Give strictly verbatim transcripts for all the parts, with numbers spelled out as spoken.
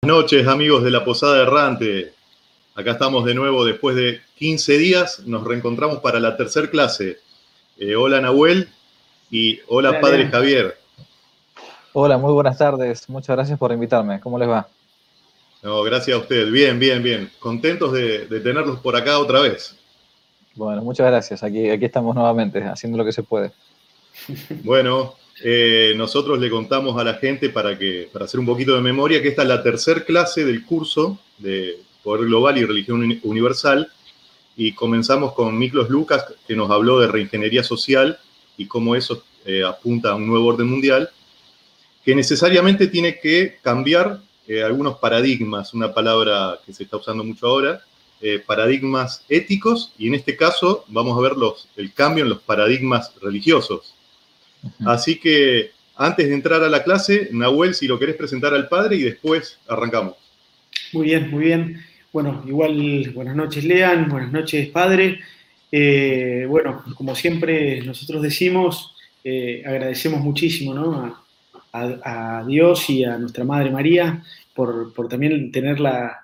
Noches, amigos de la Posada Errante. Acá estamos de nuevo después de quince días. Nos reencontramos para la tercer clase. Eh, hola, Nahuel, y hola, Hola, Padre Lean. Javier. Hola, muy buenas tardes. Muchas gracias por invitarme. ¿Cómo les va? No, gracias a usted. Bien, bien, bien. Contentos de, de tenerlos por acá otra vez. Bueno, muchas gracias. Aquí, aquí estamos nuevamente, haciendo lo que se puede. Bueno, eh, nosotros le contamos a la gente para, que, para hacer un poquito de memoria que esta es la tercer clase del curso de Poder Global y Religión Universal. Y comenzamos con Miklos Lucas, que nos habló de reingeniería social y cómo eso eh, apunta a un nuevo orden mundial, que necesariamente tiene que cambiar eh, algunos paradigmas, una palabra que se está usando mucho ahora, eh, paradigmas éticos, y en este caso vamos a ver los, el cambio en los paradigmas religiosos. Uh-huh. Así que antes de entrar a la clase, Nahuel, si lo querés presentar al padre y después arrancamos. Muy bien, muy bien. Bueno, igual, buenas noches, Lean, buenas noches, padre. Eh, bueno, como siempre nosotros decimos, eh, agradecemos muchísimo, ¿no? a, a, a Dios y a nuestra Madre María por, por también tener la,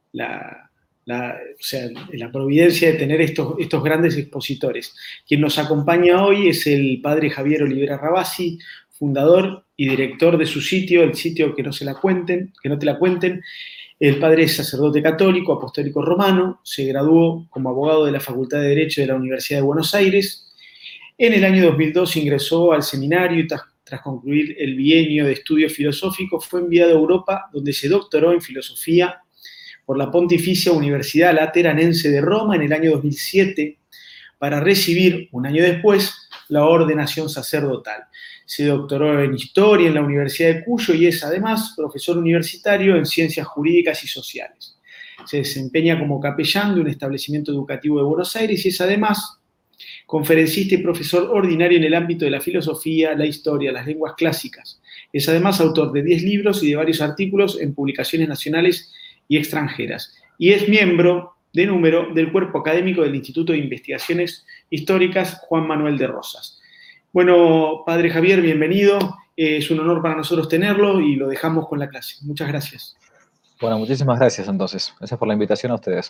la, la, o sea, la providencia de tener estos, estos grandes expositores. Quien nos acompaña hoy es el padre Javier Olivera Rabasi, fundador y director de su sitio, el sitio que no se la cuenten, que no te la cuenten. El padre es sacerdote católico, apostólico romano, se graduó como abogado de la Facultad de Derecho de la Universidad de Buenos Aires. En el año dos mil dos ingresó al seminario y tras, tras concluir el bienio de estudios filosóficos fue enviado a Europa, donde se doctoró en filosofía por la Pontificia Universidad Lateranense de Roma en el año dos mil siete, para recibir, un año después, la ordenación sacerdotal. Se doctoró en Historia en la Universidad de Cuyo y es, además, profesor universitario en Ciencias Jurídicas y Sociales. Se desempeña como capellán de un establecimiento educativo de Buenos Aires y es, además, conferencista y profesor ordinario en el ámbito de la filosofía, la historia, las lenguas clásicas. Es, además, autor de diez libros y de varios artículos en publicaciones nacionales y extranjeras. Y es miembro de número del cuerpo académico del Instituto de Investigaciones Históricas Juan Manuel de Rosas. Bueno, padre Javier, bienvenido. Eh, es un honor para nosotros tenerlo y lo dejamos con la clase. Muchas gracias. Bueno, muchísimas gracias entonces. Gracias por la invitación a ustedes.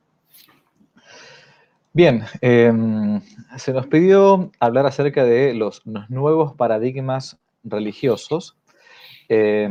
Bien, eh, se nos pidió hablar acerca de los, los nuevos paradigmas religiosos eh,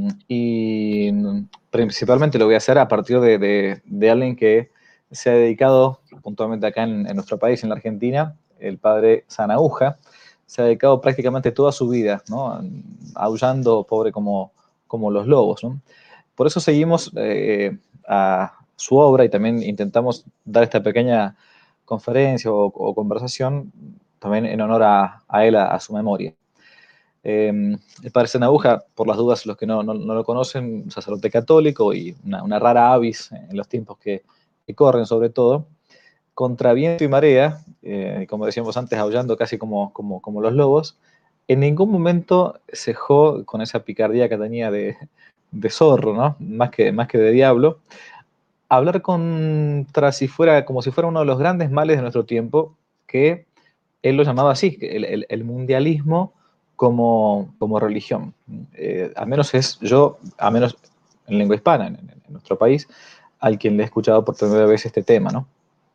y principalmente lo voy a hacer a partir de, de, de alguien que se ha dedicado puntualmente acá en, en nuestro país, en la Argentina, el padre Sanahuja. Se ha dedicado prácticamente toda su vida, ¿no? Aullando pobre como, como los lobos, ¿no? Por eso seguimos eh, a su obra y también intentamos dar esta pequeña conferencia o, o conversación también en honor a, a él, a, a su memoria. Eh, el padre Sanahuja, por las dudas, los que no, no, no lo conocen, un sacerdote católico y una, una rara avis en los tiempos que, que corren, sobre todo, contra viento y marea, eh, como decíamos antes, aullando casi como, como, como los lobos, en ningún momento cejó con esa picardía que tenía de, de zorro, ¿no? Más que, más que de diablo, hablar contra si fuera, como si fuera uno de los grandes males de nuestro tiempo, que él lo llamaba así, el, el, el mundialismo como, como religión. Eh, al menos es yo, al menos en lengua hispana, en, en nuestro país, al quien le he escuchado por primera vez este tema, ¿no?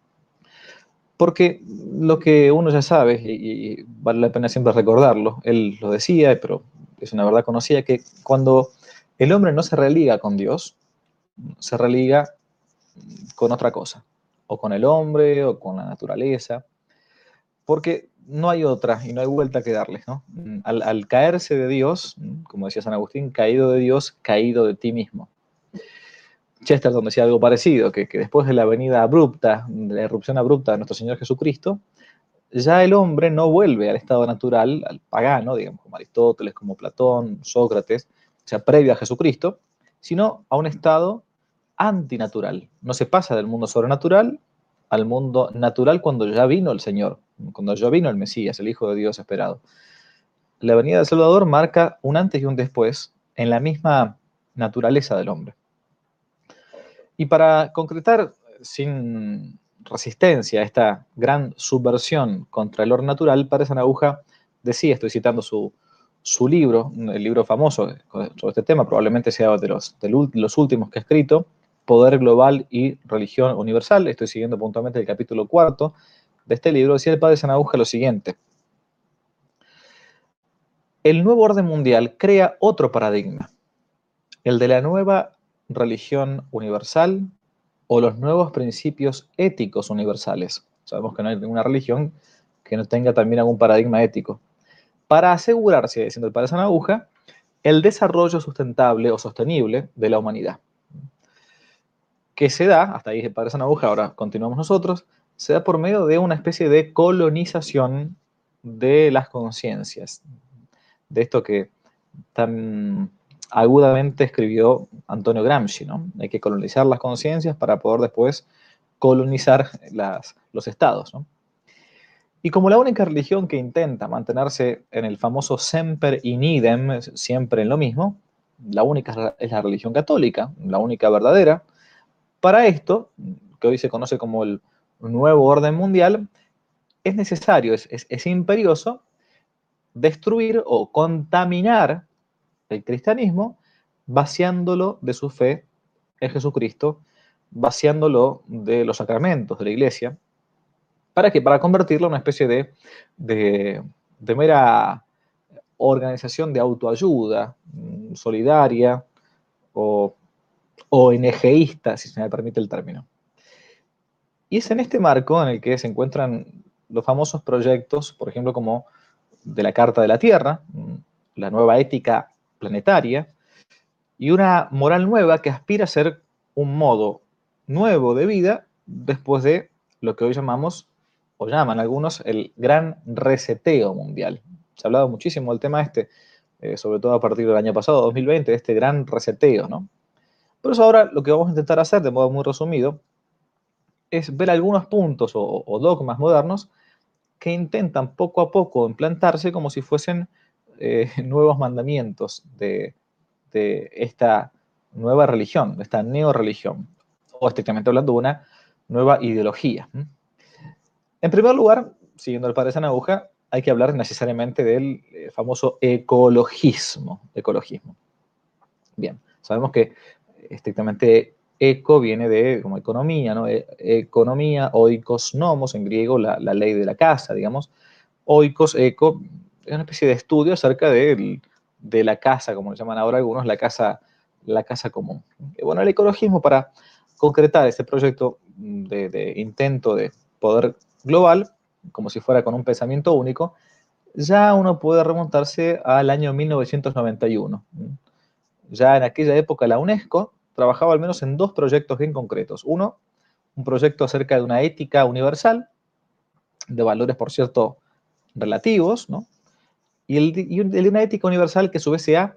Porque lo que uno ya sabe, y, y vale la pena siempre recordarlo, él lo decía, pero es una verdad conocida, que cuando el hombre no se religa con Dios, se religa con otra cosa, o con el hombre, o con la naturaleza, porque no hay otra y no hay vuelta que darle, ¿no? Al, al caerse de Dios, como decía San Agustín, caído de Dios, caído de ti mismo. Chesterton decía algo parecido, que, que después de la venida abrupta, de la irrupción abrupta de nuestro Señor Jesucristo, ya el hombre no vuelve al estado natural, al pagano, digamos, como Aristóteles, como Platón, Sócrates, o sea, previo a Jesucristo, sino a un estado antinatural. No se pasa del mundo sobrenatural al mundo natural cuando ya vino el Señor, cuando ya vino el Mesías, el Hijo de Dios esperado. La venida del Salvador marca un antes y un después en la misma naturaleza del hombre. Y para concretar sin resistencia a esta gran subversión contra el orden natural, padre Sanahuja decía, estoy citando su, su libro, el libro famoso sobre este tema, probablemente sea de los, de los últimos que ha escrito, Poder Global y Religión Universal. Estoy siguiendo puntualmente el capítulo cuarto de este libro. Decía el padre Sanahuja lo siguiente: el nuevo orden mundial crea otro paradigma, el de la nueva religión universal o los nuevos principios éticos universales. Sabemos que no hay ninguna religión que no tenga también algún paradigma ético. Para asegurarse, diciendo el padre Sanahuja, el desarrollo sustentable o sostenible de la humanidad. Que se da, hasta ahí el padre Sanahuja, ahora continuamos nosotros, se da por medio de una especie de colonización de las conciencias. De esto que tan agudamente escribió Antonio Gramsci, ¿no? Hay que colonizar las conciencias para poder después colonizar las, los estados, ¿no? Y como la única religión que intenta mantenerse en el famoso semper in idem, siempre en lo mismo, la única es la religión católica, la única verdadera. Para esto, que hoy se conoce como el nuevo orden mundial, es necesario, es, es, es imperioso destruir o contaminar el cristianismo, vaciándolo de su fe en Jesucristo, vaciándolo de los sacramentos de la iglesia. ¿Para qué? Para convertirlo en una especie de, de, de mera organización de autoayuda, solidaria o O ONGista, si se me permite el término. Y es en este marco en el que se encuentran los famosos proyectos, por ejemplo, como de la Carta de la Tierra, la nueva ética planetaria, y una moral nueva que aspira a ser un modo nuevo de vida después de lo que hoy llamamos, o llaman algunos, el gran reseteo mundial. Se ha hablado muchísimo del tema este, eh, sobre todo a partir del año pasado, dos mil veinte, de este gran reseteo, ¿no? Por eso ahora lo que vamos a intentar hacer, de modo muy resumido, es ver algunos puntos o, o dogmas modernos que intentan poco a poco implantarse como si fuesen eh, nuevos mandamientos de, de esta nueva religión, de esta neorreligión, o estrictamente hablando de una nueva ideología. En primer lugar, siguiendo el padre Sanahuja, hay que hablar necesariamente del eh, famoso ecologismo, ecologismo. Bien, sabemos que estrictamente eco viene de como economía, ¿no? E economía, oikos nomos, en griego, la, la ley de la casa, digamos. Oikos, eco, es una especie de estudio acerca de, de la casa, como le llaman ahora algunos, la casa, la casa común. Y bueno, el ecologismo, para concretar este proyecto de, de intento de poder global, como si fuera con un pensamiento único, ya uno puede remontarse al año mil novecientos noventa y uno. Ya en aquella época la UNESCO trabajaba al menos en dos proyectos bien concretos. Uno, un proyecto acerca de una ética universal, de valores, por cierto, relativos, ¿no? Y el, y el de una ética universal que a su vez sea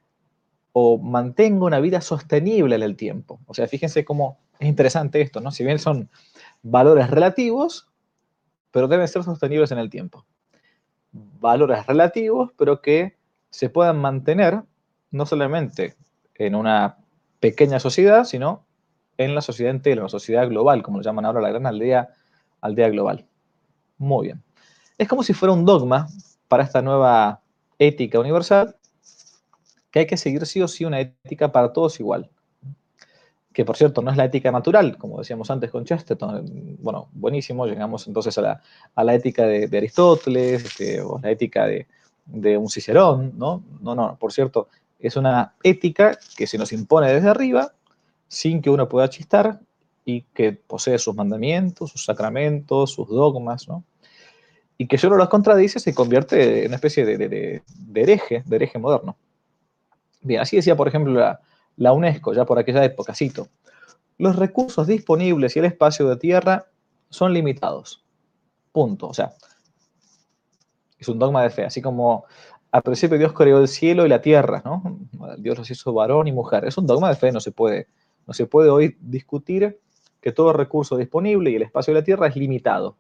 o mantenga una vida sostenible en el tiempo. O sea, fíjense cómo es interesante esto, ¿no? Si bien son valores relativos, pero deben ser sostenibles en el tiempo. Valores relativos, pero que se puedan mantener no solamente en una pequeña sociedad, sino en la sociedad entera, la sociedad global, como lo llaman ahora, la gran aldea, aldea global. Muy bien. Es como si fuera un dogma para esta nueva ética universal, que hay que seguir sí o sí una ética para todos igual. Que, por cierto, no es la ética natural, como decíamos antes con Chesterton. Bueno, buenísimo, llegamos entonces a la, a la ética de, de Aristóteles, de, o la ética de, de un Cicerón, ¿no? No, no, por cierto, es una ética que se nos impone desde arriba, sin que uno pueda chistar, y que posee sus mandamientos, sus sacramentos, sus dogmas, ¿no? Y que si uno los contradice, se convierte en una especie de, de, de, de hereje, de hereje moderno. Bien, así decía, por ejemplo, la, la UNESCO, ya por aquella época, cito: los recursos disponibles y el espacio de tierra son limitados. Punto. O sea, es un dogma de fe, así como al principio Dios creó el cielo y la tierra, ¿no? Dios los hizo varón y mujer. Es un dogma de fe, no se puede, no se puede hoy discutir que todo recurso disponible y el espacio de la tierra es limitado.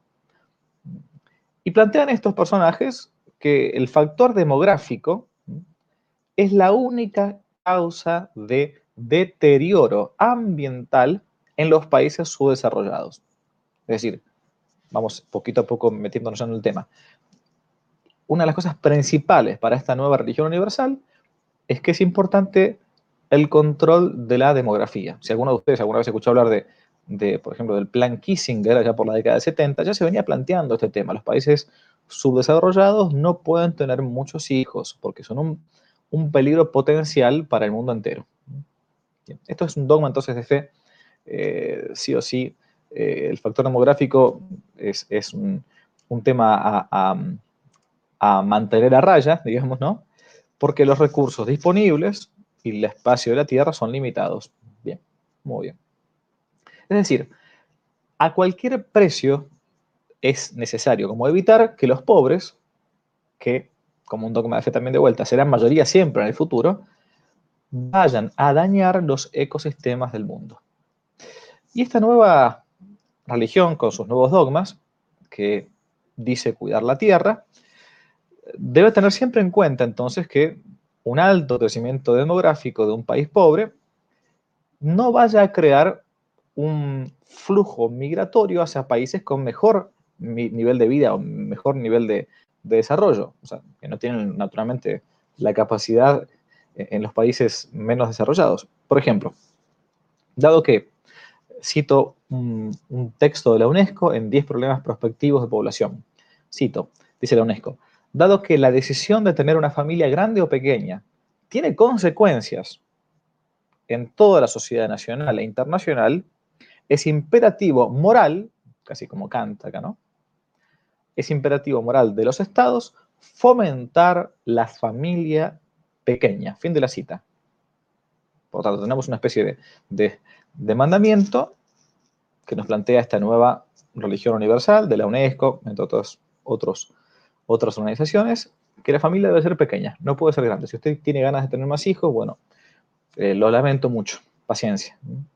Y plantean estos personajes que el factor demográfico es la única causa de deterioro ambiental en los países subdesarrollados. Es decir, vamos poquito a poco metiéndonos en el tema. una de las cosas principales para esta nueva religión universal es que es importante el control de la demografía. Si alguno de ustedes alguna vez escuchó hablar de, de, por ejemplo, del plan Kissinger allá por la década del setenta, ya se venía planteando este tema. Los países subdesarrollados no pueden tener muchos hijos porque son un, un peligro potencial para el mundo entero. Bien, esto es un dogma entonces de fe. Eh, sí o sí, eh, el factor demográfico es, es un, un tema a, a, a mantener a raya, digamos, ¿no? Porque los recursos disponibles y el espacio de la Tierra son limitados. Bien, muy bien. Es decir, a cualquier precio es necesario como evitar que los pobres, que como un dogma de fe también de vuelta, serán mayoría siempre en el futuro, vayan a dañar los ecosistemas del mundo. Y esta nueva religión, con sus nuevos dogmas, que dice cuidar la Tierra, debe tener siempre en cuenta entonces que un alto crecimiento demográfico de un país pobre no vaya a crear un flujo migratorio hacia países con mejor nivel de vida o mejor nivel de, de desarrollo, o sea, que no tienen naturalmente la capacidad en los países menos desarrollados. Por ejemplo, dado que, cito un, un texto de la UNESCO en diez problemas prospectivos de población, cito, dice la UNESCO, dado que la decisión de tener una familia grande o pequeña tiene consecuencias en toda la sociedad nacional e internacional, es imperativo moral, casi como Kant acá, ¿no? Es imperativo moral de los estados fomentar la familia pequeña. Fin de la cita. Por lo tanto, tenemos una especie de, de, de mandamiento que nos plantea esta nueva religión universal de la UNESCO, entre otros, otros, otras organizaciones, que la familia debe ser pequeña, no puede ser grande. Si usted tiene ganas de tener más hijos, bueno, eh, lo lamento mucho, paciencia.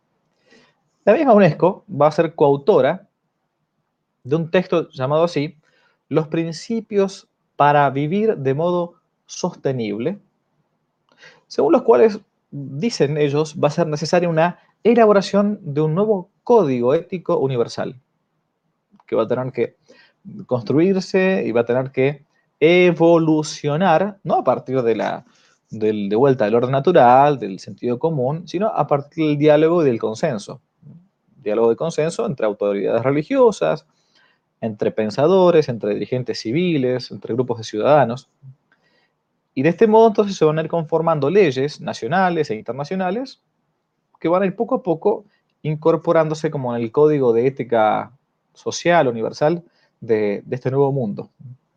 La misma UNESCO va a ser coautora de un texto llamado así, Los principios para vivir de modo sostenible, según los cuales, dicen ellos, va a ser necesaria una elaboración de un nuevo código ético universal, que va a tener que construirse y va a tener que evolucionar, no a partir de la del, de vuelta del orden natural, del sentido común, sino a partir del diálogo y del consenso. Diálogo de consenso entre autoridades religiosas, entre pensadores, entre dirigentes civiles, entre grupos de ciudadanos. Y de este modo entonces se van a ir conformando leyes nacionales e internacionales que van a ir poco a poco incorporándose como en el código de ética social universal de, de este nuevo mundo.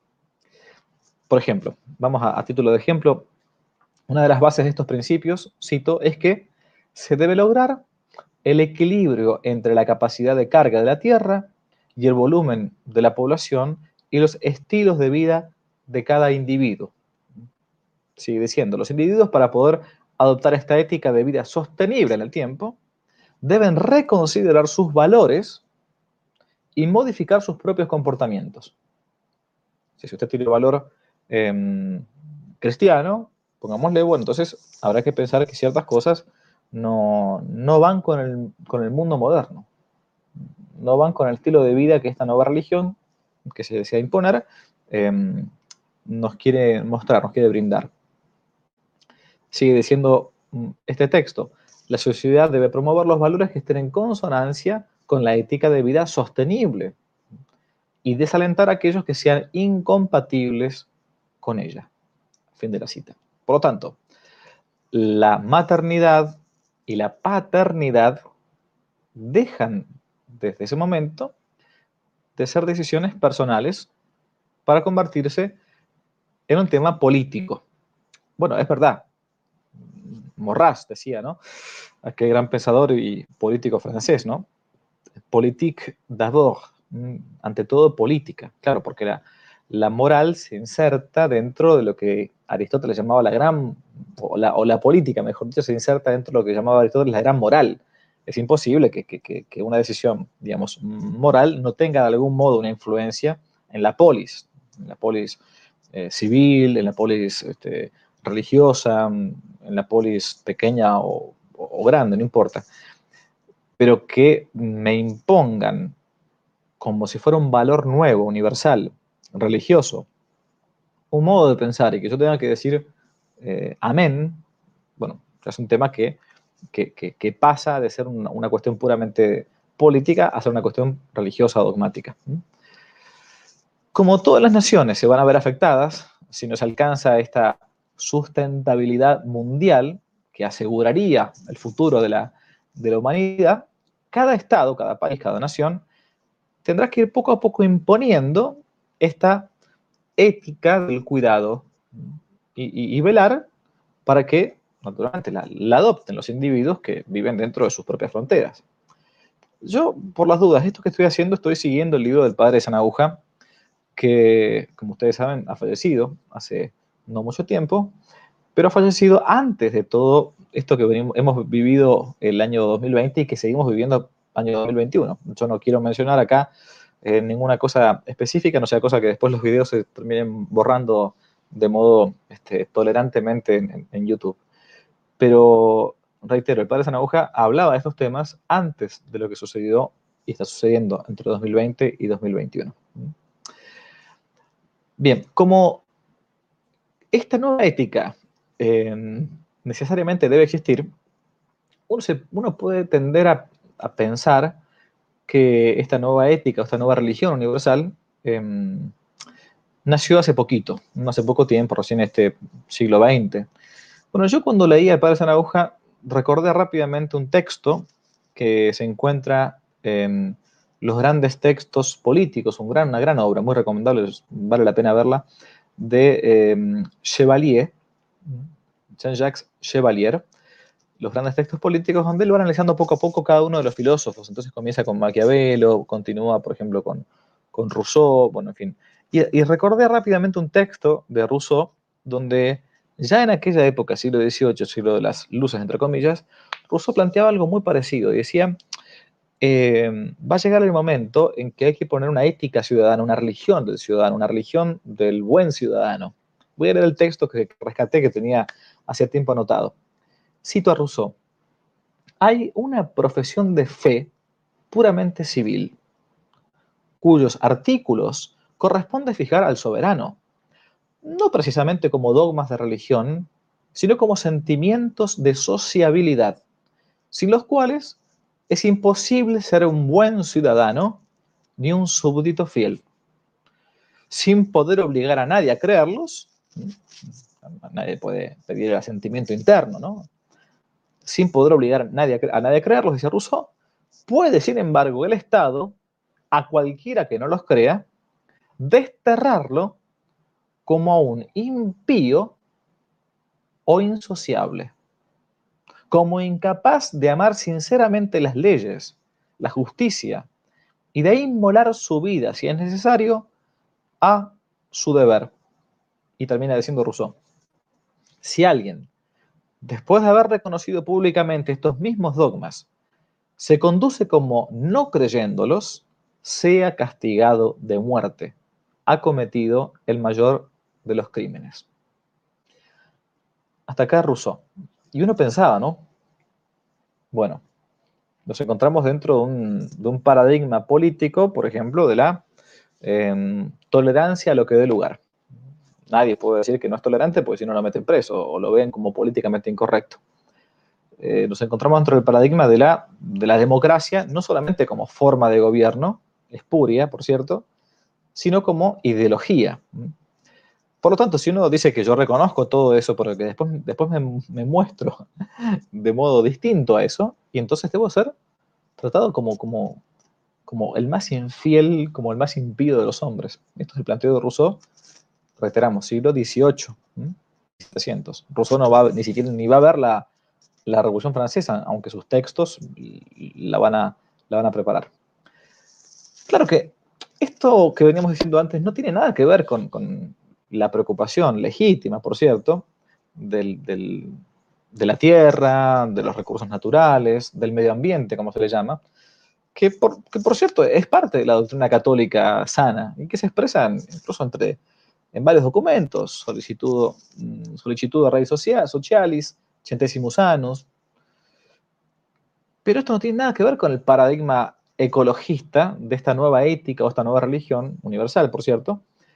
Por ejemplo, vamos a, a título de ejemplo, una de las bases de estos principios, cito, es que se debe lograr el equilibrio entre la capacidad de carga de la Tierra y el volumen de la población y los estilos de vida de cada individuo. Sigue diciendo, los individuos para poder adoptar esta ética de vida sostenible en el tiempo deben reconsiderar sus valores y modificar sus propios comportamientos. Si usted tiene valor eh, cristiano, pongámosle, bueno, entonces habrá que pensar que ciertas cosas no, no van con el, con el mundo moderno, no van con el estilo de vida que esta nueva religión que se desea imponer eh, nos quiere mostrar, nos quiere brindar. Sigue diciendo este texto, la sociedad debe promover los valores que estén en consonancia con la ética de vida sostenible y desalentar a aquellos que sean incompatibles con ella. Fin de la cita. Por lo tanto, la maternidad y la paternidad dejan desde ese momento de ser decisiones personales para convertirse en un tema político. Bueno, es verdad. Maurras decía, ¿no? Aquel gran pensador y político francés, ¿no? Politique d'abord, ante todo política. Claro, porque la, la moral se inserta dentro de lo que Aristóteles llamaba la gran, o la, o la política, mejor dicho, se inserta dentro de lo que llamaba Aristóteles la gran moral. Es imposible que, que, que una decisión, digamos, moral no tenga de algún modo una influencia en la polis, en la polis eh, civil, en la polis este, religiosa, en la polis pequeña o, o grande, no importa. Pero que me impongan como si fuera un valor nuevo, universal, religioso, un modo de pensar y que yo tenga que decir eh, amén, bueno, es un tema que, que, que, que pasa de ser una, una cuestión puramente política a ser una cuestión religiosa o dogmática. Como todas las naciones se van a ver afectadas, si no se alcanza esta sustentabilidad mundial que aseguraría el futuro de la, de la humanidad, cada estado, cada país, cada nación tendrá que ir poco a poco imponiendo esta ética del cuidado y, y, y velar para que, naturalmente, la, la adopten los individuos que viven dentro de sus propias fronteras. Yo, por las dudas, esto que estoy haciendo, estoy siguiendo el libro del padre Sanahuja, que, como ustedes saben, ha fallecido hace no mucho tiempo, pero ha fallecido antes de todo esto que venimos, hemos vivido el año dos mil veinte y que seguimos viviendo el año dos mil veintiuno. Yo no quiero mencionar acá eh, ninguna cosa específica, no sea cosa que después los videos se terminen borrando de modo este, tolerantemente en, en YouTube. Pero, reitero, el padre Sanahuja hablaba de estos temas antes de lo que sucedió y está sucediendo entre dos mil veinte y dos mil veintiuno. Bien, como esta nueva ética eh, necesariamente debe existir, uno, se, uno puede tender a, a pensar que esta nueva ética, esta nueva religión universal, eh, nació hace poquito, no hace poco tiempo, recién este siglo veinte. Bueno, yo cuando leía el padre Sanahuja recordé rápidamente un texto que se encuentra en los grandes textos políticos, un gran, una gran obra, muy recomendable, vale la pena verla, de eh, Chevalier, Jean-Jacques Chevalier, los grandes textos políticos, donde él va analizando poco a poco cada uno de los filósofos. Entonces comienza con Maquiavelo, continúa, por ejemplo, con, con Rousseau, bueno, en fin. Y, y recordé rápidamente un texto de Rousseau, donde ya en aquella época, siglo dieciocho, siglo de las luces, entre comillas, Rousseau planteaba algo muy parecido y decía, eh, va a llegar el momento en que hay que poner una ética ciudadana, una religión del ciudadano, una religión del buen ciudadano. Voy a leer el texto que rescaté, que tenía hace tiempo anotado. Cito a Rousseau. Hay una profesión de fe puramente civil, cuyos artículos corresponde fijar al soberano, no precisamente como dogmas de religión, sino como sentimientos de sociabilidad, sin los cuales es imposible ser un buen ciudadano ni un súbdito fiel. Sin poder obligar a nadie a creerlos, nadie puede pedir el asentimiento interno, ¿no? Sin poder obligar a nadie a, a nadie a creerlos, dice Rousseau, puede, sin embargo, el Estado, a cualquiera que no los crea, desterrarlo como a un impío o insociable, como incapaz de amar sinceramente las leyes, la justicia, y de inmolar su vida, si es necesario, a su deber. Y termina diciendo Rousseau, si alguien, después de haber reconocido públicamente estos mismos dogmas, se conduce como no creyéndolos, sea castigado de muerte. Ha cometido el mayor de los crímenes. Hasta acá Rousseau. Y uno pensaba, ¿no? Bueno, nos encontramos dentro de un, de un paradigma político, por ejemplo, de la eh, tolerancia a lo que dé lugar. Nadie puede decir que no es tolerante porque si no lo meten preso o lo ven como políticamente incorrecto. Eh, nos encontramos dentro del paradigma de la, de la democracia, no solamente como forma de gobierno, espuria, por cierto, sino como ideología. Por lo tanto, si uno dice que yo reconozco todo eso, porque después, después me, me muestro de modo distinto a eso, y entonces debo ser tratado como, como, como el más infiel, como el más impío de los hombres. Esto es el planteo de Rousseau, reiteramos, siglo dieciocho, setecientos. Rousseau no va, ni siquiera ni va a ver la, la Revolución Francesa, aunque sus textos la van a, la van a preparar. Claro que esto que veníamos diciendo antes no tiene nada que ver con, con la preocupación legítima, por cierto, del, del, de la tierra, de los recursos naturales, del medio ambiente, como se le llama, que por, que por cierto es parte de la doctrina católica sana y que se expresa incluso entre, en varios documentos, solicitud, solicitud de Rei Socialis, Centesimus Annus. Pero esto no tiene nada que ver con el paradigma ecologista de esta nueva ética o esta nueva religión, universal, por cierto,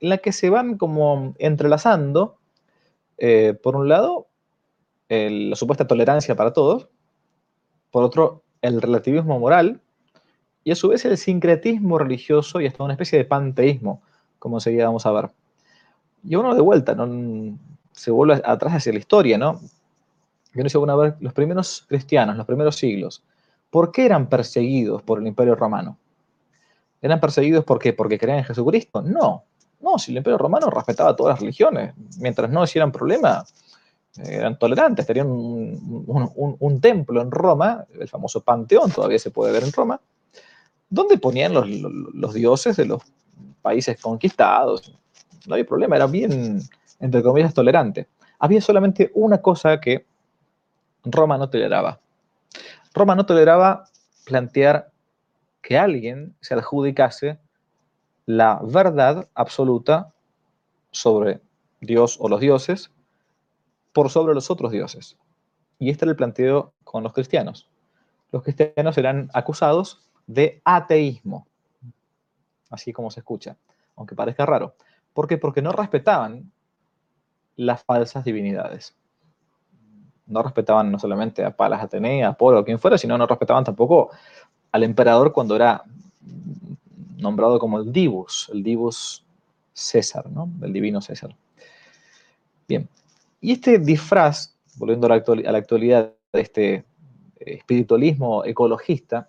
en la que se van como entrelazando, eh, por un lado, el, la supuesta tolerancia para todos, por otro, el relativismo moral, y a su vez el sincretismo religioso y hasta una especie de panteísmo, como enseguida vamos a ver. Y uno de vuelta, ¿no? Se vuelve atrás hacia la historia, ¿no? Y uno dice, bueno, a ver, los primeros cristianos, los primeros siglos, ¿por qué eran perseguidos por el Imperio Romano? ¿Eran perseguidos por qué? ¿Porque creían en Jesucristo? No, no, si el Imperio Romano respetaba todas las religiones, mientras no hicieran problema, eran tolerantes, tenían un, un, un, un templo en Roma, el famoso Panteón, todavía se puede ver en Roma, donde ponían los, los, los dioses de los países conquistados. No había problema, era bien, entre comillas, tolerante. Había solamente una cosa que Roma no toleraba. Roma no toleraba plantear que alguien se adjudicase la verdad absoluta sobre Dios o los dioses por sobre los otros dioses. Y este era el planteo con los cristianos. Los cristianos eran acusados de ateísmo, así como se escucha, aunque parezca raro. ¿Por qué? Porque no respetaban las falsas divinidades. No respetaban no solamente a Palas Atenea, a Apolo, o quien fuera, sino no respetaban tampoco al emperador cuando era nombrado como el Divus, el Divus César, ¿no? El divino César. Bien, y este disfraz, volviendo a la, actual, a la actualidad de este espiritualismo ecologista,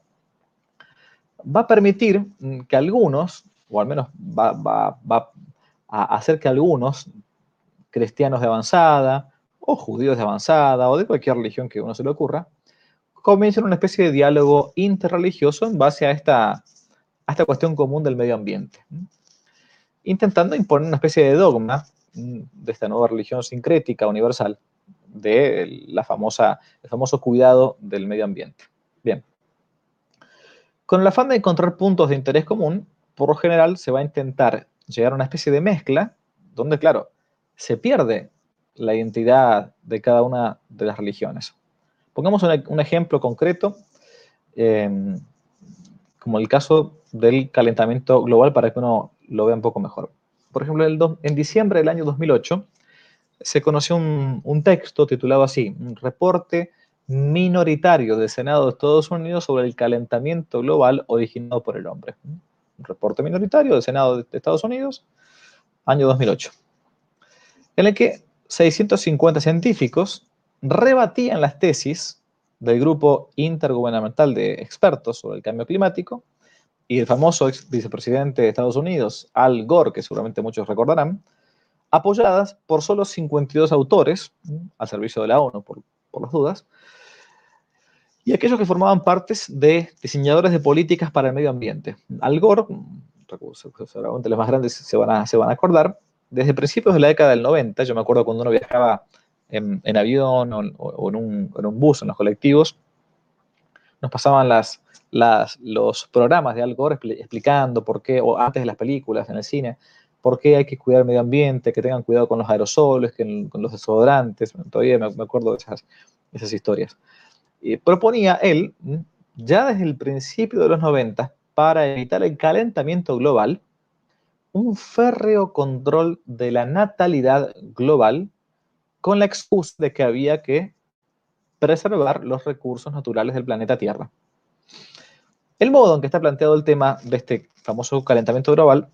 va a permitir que algunos, o al menos va, va, va a hacer que algunos cristianos de avanzada, o judíos de avanzada, o de cualquier religión que a uno se le ocurra, comiencen una especie de diálogo interreligioso en base a esta, a esta cuestión común del medio ambiente, intentando imponer una especie de dogma de esta nueva religión sincrética universal de la famosa, el famoso cuidado del medio ambiente. Bien. Con el afán de encontrar puntos de interés común, por lo general se va a intentar llegar a una especie de mezcla donde, claro, se pierde la identidad de cada una de las religiones. Pongamos un, un ejemplo concreto, eh, como el caso del calentamiento global, para que uno lo vea un poco mejor. Por ejemplo, el do, en diciembre del año dos mil ocho se conoció un, un texto titulado así, un reporte minoritario del Senado de Estados Unidos sobre el calentamiento global originado por el hombre. Un reporte minoritario del Senado de Estados Unidos, año dos mil ocho, en el que seiscientos cincuenta científicos rebatían las tesis del grupo intergubernamental de expertos sobre el cambio climático y el famoso ex vicepresidente de Estados Unidos, Al Gore, que seguramente muchos recordarán, apoyadas por solo cincuenta y dos autores, al servicio de la ONU, por, por las dudas, y aquellos que formaban partes de diseñadores de políticas para el medio ambiente. Al Gore, seguramente los más grandes se van a, se van a acordar, desde principios de la década del noventa, yo me acuerdo cuando uno viajaba en, en avión o, o en, un, en un bus, en los colectivos, nos pasaban las, las, los programas de Al Gore explicando por qué, o antes de las películas, en el cine, por qué hay que cuidar el medio ambiente, que tengan cuidado con los aerosoles, que, con los desodorantes. Todavía me, me acuerdo de esas, esas historias. Y proponía él, ya desde el principio de los noventa, para evitar el calentamiento global, un férreo control de la natalidad global con la excusa de que había que preservar los recursos naturales del planeta Tierra. El modo en que está planteado el tema de este famoso calentamiento global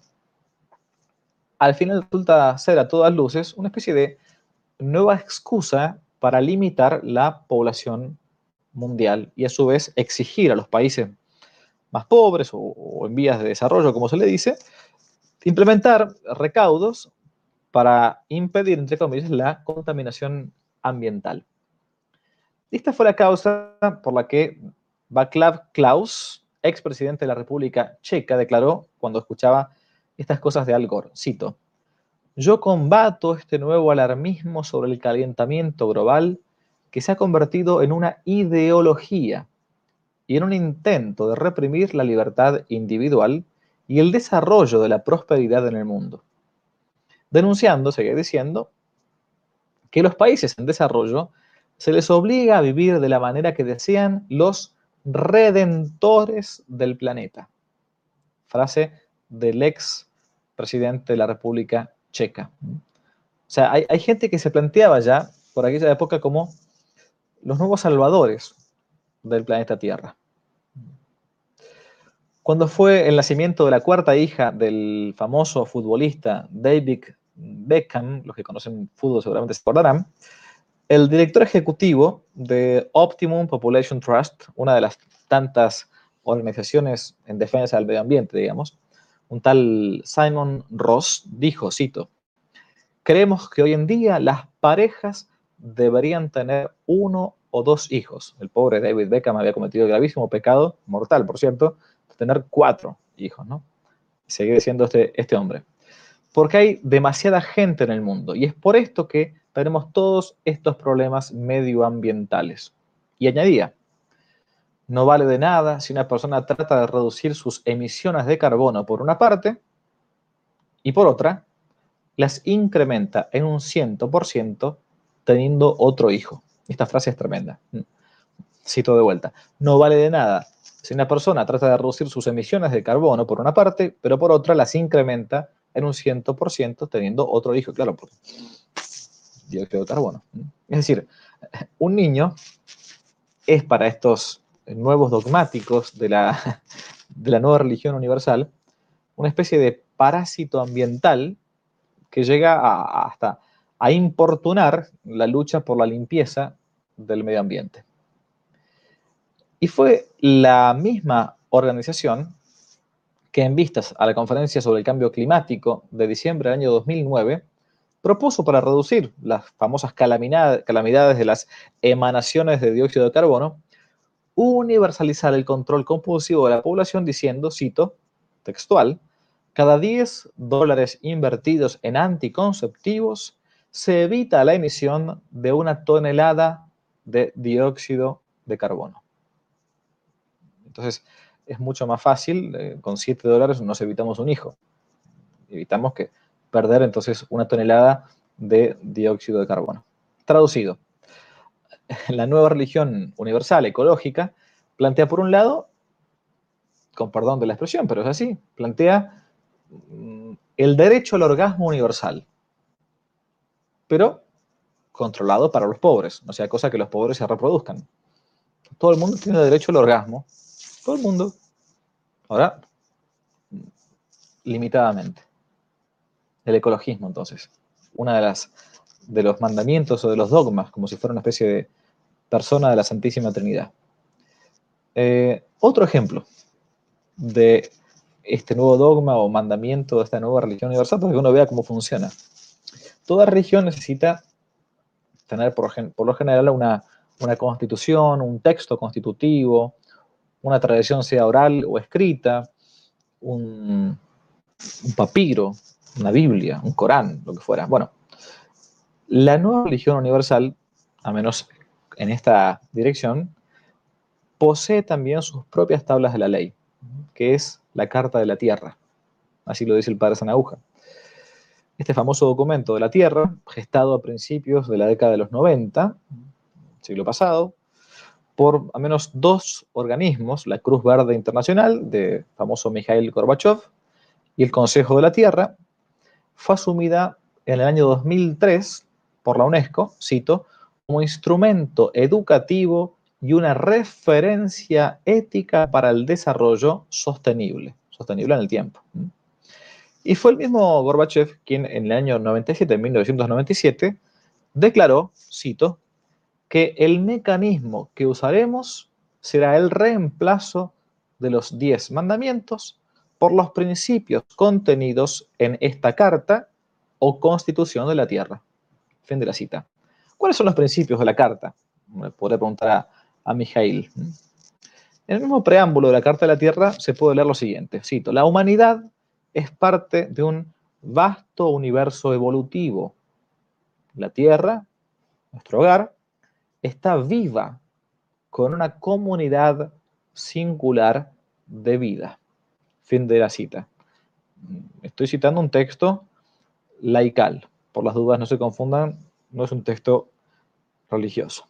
al final resulta ser a todas luces una especie de nueva excusa para limitar la población mundial y a su vez exigir a los países más pobres o, o en vías de desarrollo, como se le dice, implementar recaudos para impedir, entre comillas, la contaminación ambiental. Esta fue la causa por la que Václav Klaus, expresidente de la República Checa, declaró cuando escuchaba estas cosas de Al Gore, cito: "Yo combato este nuevo alarmismo sobre el calentamiento global que se ha convertido en una ideología y en un intento de reprimir la libertad individual y el desarrollo de la prosperidad en el mundo", denunciando, seguía diciendo, que los países en desarrollo se les obliga a vivir de la manera que desean los redentores del planeta. Frase del ex presidente de la República Checa. O sea, hay, hay gente que se planteaba ya por aquella época como los nuevos salvadores del planeta Tierra. Cuando fue el nacimiento de la cuarta hija del famoso futbolista David Beckham, los que conocen fútbol seguramente se acordarán, el director ejecutivo de Optimum Population Trust, una de las tantas organizaciones en defensa del medio ambiente, digamos, un tal Simon Ross dijo, cito, creemos que hoy en día las parejas deberían tener uno o dos hijos. El pobre David Beckham había cometido el gravísimo pecado, mortal por cierto, de tener cuatro hijos, ¿no? Y seguir siendo este, este hombre. Porque hay demasiada gente en el mundo y es por esto que tenemos todos estos problemas medioambientales. Y añadía, no vale de nada si una persona trata de reducir sus emisiones de carbono por una parte y por otra las incrementa en un cien por ciento teniendo otro hijo. Esta frase es tremenda. Cito de vuelta. No vale de nada si una persona trata de reducir sus emisiones de carbono por una parte, pero por otra las incrementa en un cien por ciento teniendo otro hijo. Claro, por dióxido de carbono. Es decir, un niño es para estos nuevos dogmáticos de la, de la nueva religión universal una especie de parásito ambiental que llega a, hasta a importunar la lucha por la limpieza del medio ambiente. Y fue la misma organización que en vistas a la conferencia sobre el cambio climático de diciembre del año dos mil nueve propuso para reducir las famosas calamidades de las emanaciones de dióxido de carbono, universalizar el control compulsivo de la población diciendo, cito, textual, cada diez dólares invertidos en anticonceptivos se evita la emisión de una tonelada de dióxido de carbono. Entonces, es mucho más fácil, eh, con siete dólares nos evitamos un hijo. Evitamos que perder entonces una tonelada de dióxido de carbono. Traducido, la nueva religión universal ecológica plantea por un lado, con perdón de la expresión, pero es así, plantea mm, el derecho al orgasmo universal, pero controlado para los pobres, no sea cosa que los pobres se reproduzcan. Todo el mundo tiene derecho al orgasmo, todo el mundo. Ahora, limitadamente. El ecologismo, entonces, una de las de los mandamientos o de los dogmas, como si fuera una especie de persona de la Santísima Trinidad. Eh, otro ejemplo de este nuevo dogma o mandamiento de esta nueva religión universal, para que uno vea cómo funciona. Toda religión necesita tener, por, por lo general, una, una constitución, un texto constitutivo, una tradición sea oral o escrita, un, un papiro, una Biblia, un Corán, lo que fuera. Bueno, la nueva religión universal, a menos en esta dirección, posee también sus propias tablas de la ley, que es la Carta de la Tierra. Así lo dice el padre Sanahuja. Este famoso documento de la Tierra, gestado a principios de la década de los noventa, siglo pasado, por al menos dos organismos, la Cruz Verde Internacional, de famoso Mikhail Gorbachev, y el Consejo de la Tierra, fue asumida en el año dos mil tres por la UNESCO, cito, como instrumento educativo y una referencia ética para el desarrollo sostenible, sostenible en el tiempo. Y fue el mismo Gorbachev quien en el año noventa y siete, en mil novecientos noventa y siete, declaró, cito, que el mecanismo que usaremos será el reemplazo de los diez mandamientos por los principios contenidos en esta carta o constitución de la Tierra. Fin de la cita. ¿Cuáles son los principios de la carta? Me podré preguntar a, a Mikhail. En el mismo preámbulo de la Carta de la Tierra se puede leer lo siguiente, cito, la humanidad es parte de un vasto universo evolutivo. La Tierra, nuestro hogar, está viva con una comunidad singular de vida. Fin de la cita. Estoy citando un texto laical. Por las dudas no se confundan, no es un texto religioso.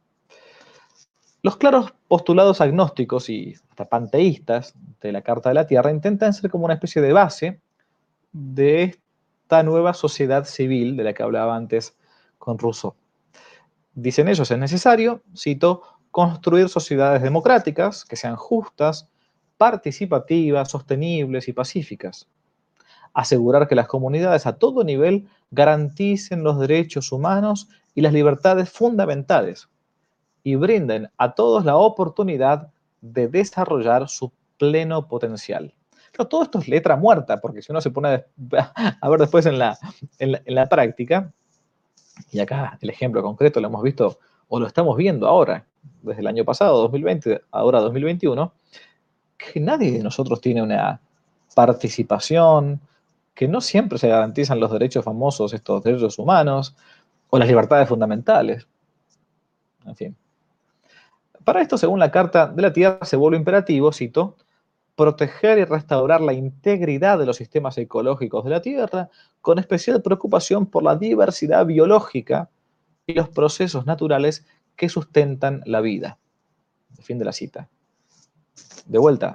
Los claros postulados agnósticos y hasta panteístas de la Carta de la Tierra intentan ser como una especie de base de esta nueva sociedad civil de la que hablaba antes con Rousseau. Dicen ellos, es necesario, cito, construir sociedades democráticas que sean justas, participativas, sostenibles y pacíficas. Asegurar que las comunidades a todo nivel garanticen los derechos humanos y las libertades fundamentales y brinden a todos la oportunidad de desarrollar su pleno potencial. Pero todo esto es letra muerta, porque si uno se pone a, a ver después en la, en, la, en la práctica, y acá el ejemplo concreto lo hemos visto, o lo estamos viendo ahora, desde el año pasado, dos mil veinte, ahora dos mil veintiuno, que nadie de nosotros tiene una participación, que no siempre se garantizan los derechos famosos, estos derechos humanos, o las libertades fundamentales. En fin. Para esto, según la Carta de la Tierra, se vuelve imperativo, cito, proteger y restaurar la integridad de los sistemas ecológicos de la Tierra, con especial preocupación por la diversidad biológica y los procesos naturales que sustentan la vida. Fin de la cita. De vuelta,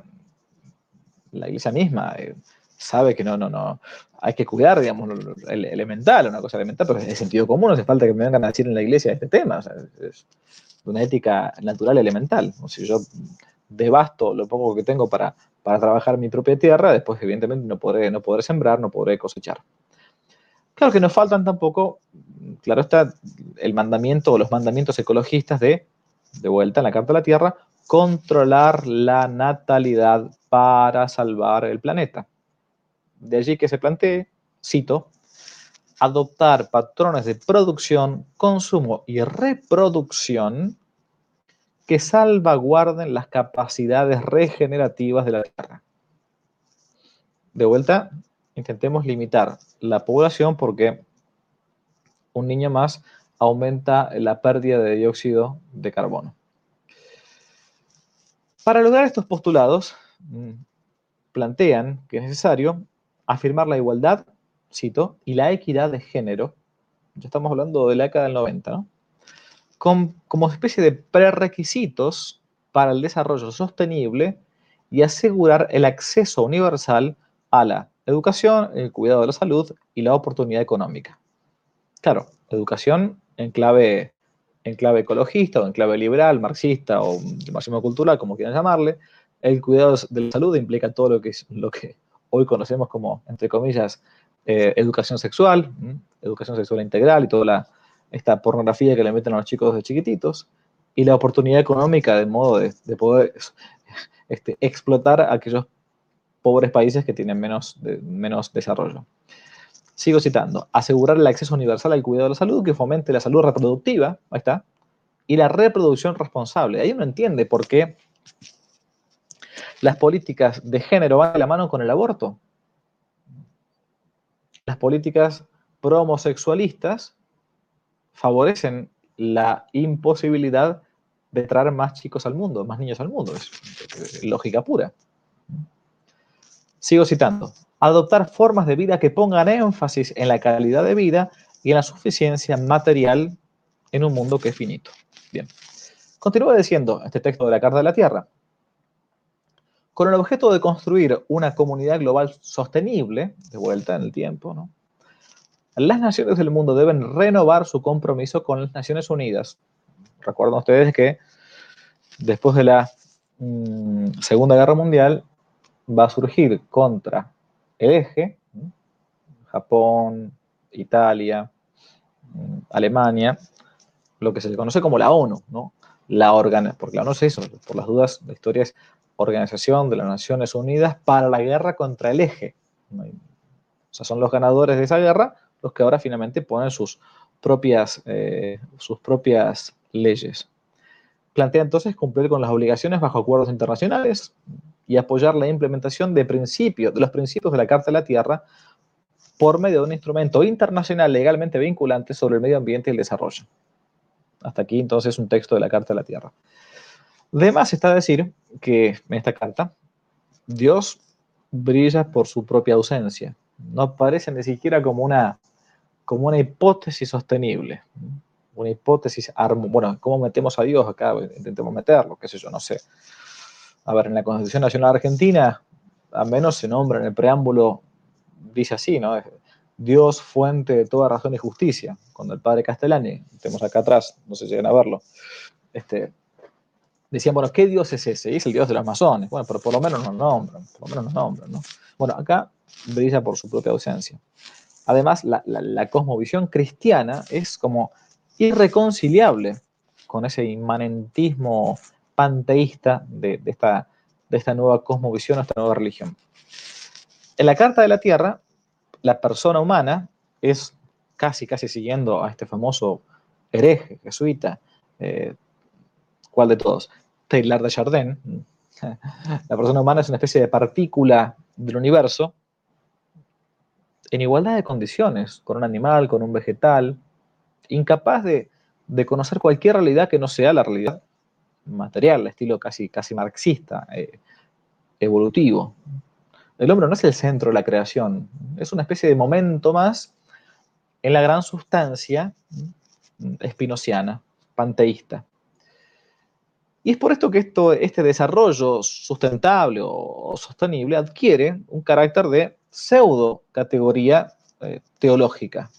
la Iglesia misma eh, sabe que no, no, no, hay que cuidar, digamos, el elemental, una cosa elemental, pero es de sentido común, no hace falta que me vengan a decir en la Iglesia este tema, o sea, es una ética natural elemental. O sea, yo devasto lo poco que tengo para, para trabajar mi propia tierra, después evidentemente no podré, no podré sembrar, no podré cosechar. Claro que nos faltan tampoco, claro está, el mandamiento o los mandamientos ecologistas de, de vuelta en la Carta de la Tierra, controlar la natalidad para salvar el planeta. De allí que se plantee, cito, adoptar patrones de producción, consumo y reproducción que salvaguarden las capacidades regenerativas de la Tierra. De vuelta, intentemos limitar la población porque un niño más aumenta la pérdida de dióxido de carbono. Para lograr estos postulados, plantean que es necesario afirmar la igualdad, cito, y la equidad de género. Ya estamos hablando de la década del noventa, ¿no? Con, como especie de prerequisitos para el desarrollo sostenible y asegurar el acceso universal a la educación, el cuidado de la salud y la oportunidad económica. Claro, educación en clave, en clave ecologista o en clave liberal, marxista o de máximo cultural, como quieran llamarle. El cuidado de la salud implica todo lo que, es, lo que hoy conocemos como, entre comillas, eh, educación sexual, ¿m? educación sexual integral y toda la, esta pornografía que le meten a los chicos de chiquititos, y la oportunidad económica de modo de, de poder este, explotar a aquellos pobres países que tienen menos, de, menos desarrollo. Sigo citando, asegurar el acceso universal al cuidado de la salud que fomente la salud reproductiva, ahí está, y la reproducción responsable. Ahí uno entiende por qué las políticas de género van de la mano con el aborto. Las políticas pro-homosexualistas favorecen la imposibilidad de traer más chicos al mundo, más niños al mundo. Es, es lógica pura. Sigo citando. Adoptar formas de vida que pongan énfasis en la calidad de vida y en la suficiencia material en un mundo que es finito. Bien. Continúa diciendo este texto de la Carta de la Tierra. Con el objeto de construir una comunidad global sostenible, de vuelta en el tiempo, ¿no? Las naciones del mundo deben renovar su compromiso con las Naciones Unidas. Recuerdan ustedes que después de la mmm, Segunda Guerra Mundial va a surgir contra el eje, ¿no? Japón, Italia, Alemania, lo que se le conoce como la ONU, ¿no? La organ porque la ONU es eso, por las dudas, la historia es Organización de las Naciones Unidas para la guerra contra el eje. O sea, son los ganadores de esa guerra los que ahora finalmente ponen sus propias, eh, sus propias leyes. Plantea entonces cumplir con las obligaciones bajo acuerdos internacionales y apoyar la implementación de principios, de los principios de la Carta de la Tierra por medio de un instrumento internacional legalmente vinculante sobre el medio ambiente y el desarrollo. Hasta aquí entonces un texto de la Carta de la Tierra. De más está decir que en esta carta Dios brilla por su propia ausencia. No aparece ni siquiera como una, como una hipótesis sostenible. Una hipótesis, bueno, ¿cómo metemos a Dios acá? Intentemos meterlo, qué sé yo, no sé. A ver, en la Constitución Nacional Argentina, al menos se nombra en el preámbulo dice así, ¿no? Dios, fuente de toda razón y justicia. Cuando el padre Castellani, tenemos acá atrás, no sé si llegan a verlo, este, decían, bueno, ¿qué Dios es ese? Y es el Dios de los masones. Bueno, pero por lo menos nos nombran, por lo menos nos nombran, ¿no? Bueno, acá brilla por su propia ausencia. Además, la, la, la cosmovisión cristiana es como irreconciliable con ese inmanentismo panteísta de, de, esta, de esta nueva cosmovisión, esta nueva religión. En la Carta de la Tierra, la persona humana es casi, casi siguiendo a este famoso hereje jesuita, eh, ¿cuál de todos? Teilhard de Chardin. La persona humana es una especie de partícula del universo en igualdad de condiciones, con un animal, con un vegetal, incapaz de, de conocer cualquier realidad que no sea la realidad material, estilo casi, casi marxista, eh, evolutivo. El hombre no es el centro de la creación, es una especie de momento más en la gran sustancia espinociana, panteísta. Y es por esto que esto, este desarrollo sustentable o sostenible adquiere un carácter de pseudo categoría eh, teológica,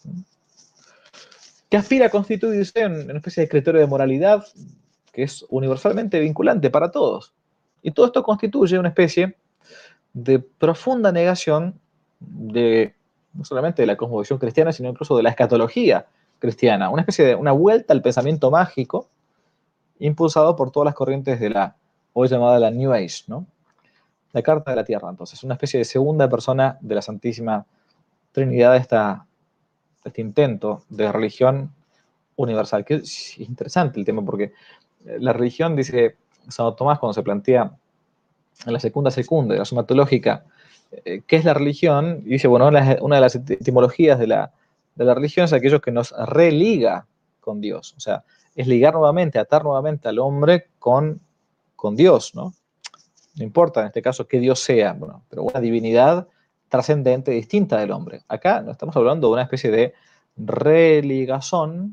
que aspira a constituirse en una especie de criterio de moralidad que es universalmente vinculante para todos. Y todo esto constituye una especie de profunda negación de, no solamente de la cosmovisión cristiana, sino incluso de la escatología cristiana, una especie de una vuelta al pensamiento mágico impulsado por todas las corrientes de la hoy llamada la New Age, ¿no? La Carta de la Tierra, entonces, una especie de segunda persona de la Santísima Trinidad de, esta, de este intento de religión universal, que es interesante el tema, porque la religión, dice Santo Tomás cuando se plantea en la segunda secunda de la Suma Teológica, eh, ¿qué es la religión? Y dice, bueno, una de las etimologías de la, de la religión es aquello que nos religa con Dios, o sea, es ligar nuevamente, atar nuevamente al hombre con, con Dios, ¿no? No importa en este caso qué Dios sea, bueno, pero una divinidad trascendente, distinta del hombre. Acá no estamos hablando de una especie de religazón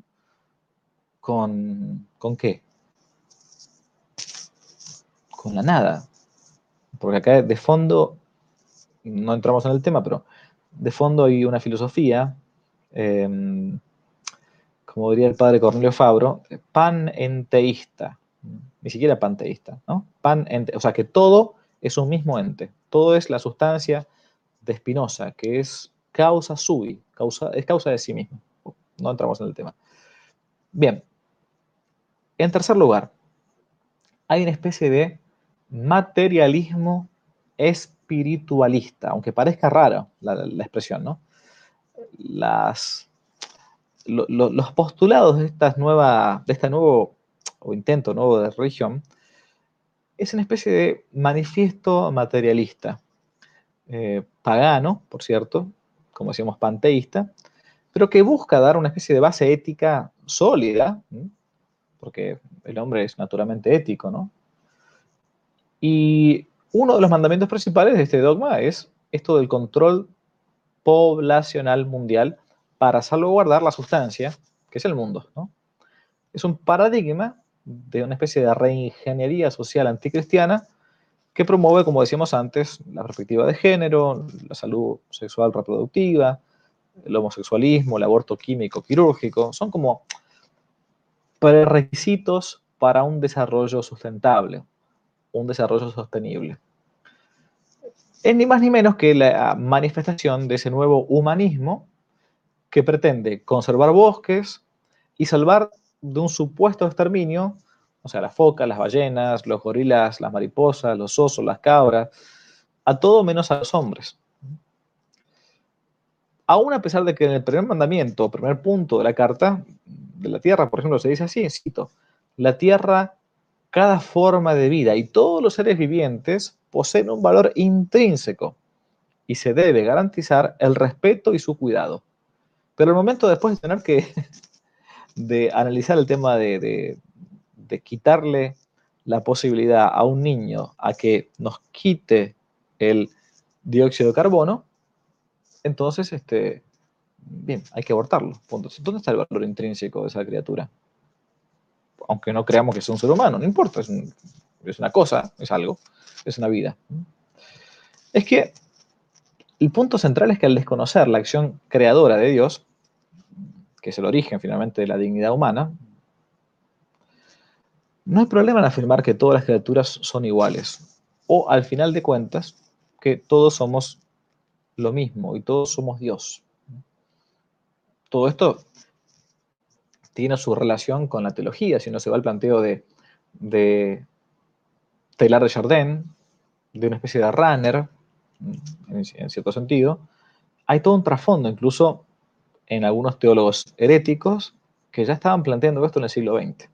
con, ¿con qué? Con la nada. Porque acá de fondo, no entramos en el tema, pero de fondo hay una filosofía, eh, como diría el padre Cornelio Fabro, panenteísta, ni siquiera panteísta, ¿no? Panente, o sea que todo es un mismo ente, todo es la sustancia de Spinoza, que es causa sui, causa, es causa de sí mismo. No entramos en el tema. Bien, en tercer lugar, hay una especie de materialismo espiritualista, aunque parezca raro la, la expresión, ¿no? Las, lo, lo, los postulados de, estas nueva, de este nuevo o intento nuevo de religión es una especie de manifiesto materialista, eh, pagano, por cierto, como decíamos, panteísta, pero que busca dar una especie de base ética sólida, ¿sí? Porque el hombre es naturalmente ético, ¿no? Y uno de los mandamientos principales de este dogma es esto del control poblacional mundial para salvaguardar la sustancia, que es el mundo, ¿no? Es un paradigma de una especie de reingeniería social anticristiana que promueve, como decíamos antes, la perspectiva de género, la salud sexual reproductiva, el homosexualismo, el aborto químico quirúrgico. Son como prerequisitos para un desarrollo sustentable, un desarrollo sostenible. Es ni más ni menos que la manifestación de ese nuevo humanismo que pretende conservar bosques y salvar de un supuesto exterminio, o sea, las focas, las ballenas, los gorilas, las mariposas, los osos, las cabras, a todo menos a los hombres. Aún a pesar de que en el primer mandamiento, primer punto de la Carta de la Tierra, por ejemplo, se dice así, cito, la Tierra, cada forma de vida y todos los seres vivientes poseen un valor intrínseco y se debe garantizar el respeto y su cuidado. Pero el momento después de tener que de analizar el tema de, de, de quitarle la posibilidad a un niño a que nos quite el dióxido de carbono, entonces, este, bien, hay que abortarlo. Punto. ¿Dónde está el valor intrínseco de esa criatura? Aunque no creamos que sea un ser humano, no importa, es, un, es una cosa, es algo, es una vida. Es que el punto central es que al desconocer la acción creadora de Dios, que es el origen finalmente de la dignidad humana, no hay problema en afirmar que todas las criaturas son iguales, o al final de cuentas, que todos somos lo mismo y todos somos Dios. Todo esto tiene su relación con la teología, si uno se va al planteo de, de Teilhard de Chardin, de una especie de runner, en, en cierto sentido, hay todo un trasfondo, incluso en algunos teólogos heréticos, que ya estaban planteando esto en el siglo veinte.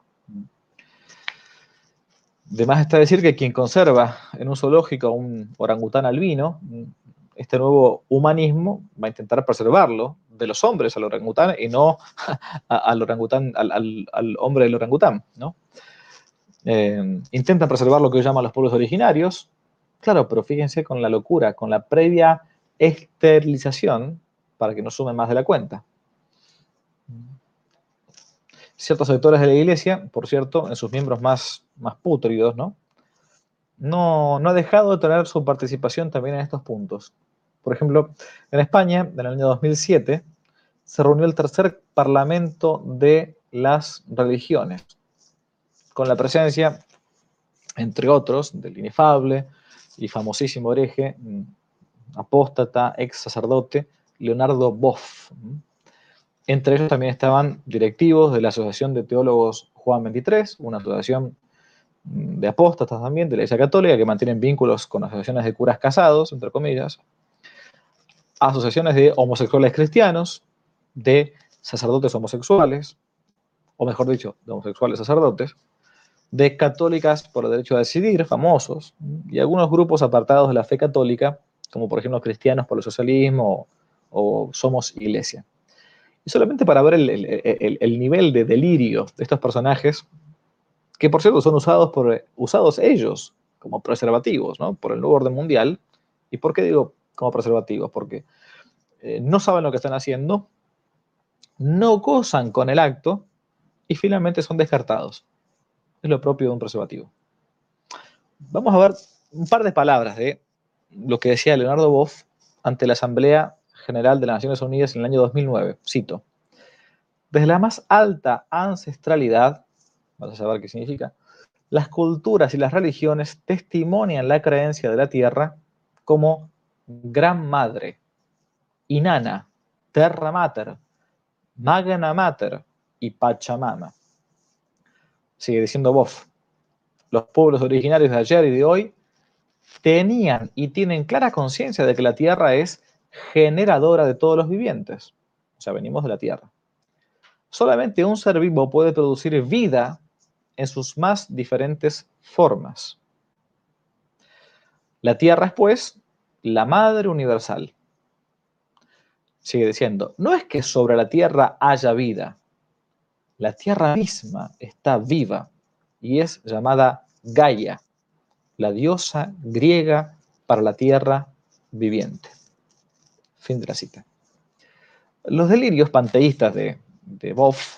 De más está decir que quien conserva en un zoológico un orangután albino, este nuevo humanismo va a intentar preservarlo de los hombres al orangután y no al orangután, al, al, al hombre del orangután, ¿no? Eh, intentan preservar lo que llaman los pueblos originarios, claro, pero fíjense con la locura, con la previa esterilización para que no sumen más de la cuenta. Ciertos sectores de la Iglesia, por cierto, en sus miembros más, más pútridos, ¿no? No, no ha dejado de tener su participación también en estos puntos. Por ejemplo, en España, en el año dos mil siete, se reunió el tercer Parlamento de las Religiones, con la presencia, entre otros, del inefable y famosísimo hereje, apóstata, ex sacerdote, Leonardo Boff. Entre ellos también estaban directivos de la Asociación de Teólogos Juan veintitrés, una asociación de apóstatas también, de la Iglesia Católica, que mantienen vínculos con asociaciones de curas casados, entre comillas, asociaciones de homosexuales cristianos, de sacerdotes homosexuales, o mejor dicho, de homosexuales sacerdotes, de católicas por el derecho a decidir, famosos, y algunos grupos apartados de la fe católica, como por ejemplo cristianos por el socialismo o, o Somos Iglesia. Y solamente para ver el, el, el, el nivel de delirio de estos personajes, que por cierto son usados, por, usados ellos como preservativos, ¿no? Por el nuevo orden mundial. ¿Y por qué digo como preservativos? Porque eh, no saben lo que están haciendo, no gozan con el acto y finalmente son descartados. Es lo propio de un preservativo. Vamos a ver un par de palabras de lo que decía Leonardo Boff ante la Asamblea General de las Naciones Unidas en el año dos mil nueve. Cito: desde la más alta ancestralidad, vas a saber qué significa, las culturas y las religiones testimonian la creencia de la Tierra como Gran Madre, Inanna, Terra Mater, Magna Mater y Pachamama. Sigue diciendo Boff: los pueblos originarios de ayer y de hoy tenían y tienen clara conciencia de que la Tierra es generadora de todos los vivientes. O sea, venimos de la Tierra. Solamente un ser vivo puede producir vida en sus más diferentes formas. La Tierra es, pues, la Madre Universal. Sigue diciendo, no es que sobre la Tierra haya vida. La Tierra misma está viva y es llamada Gaia, la diosa griega para la Tierra viviente. Fin de la cita. Los delirios panteístas de, de Boff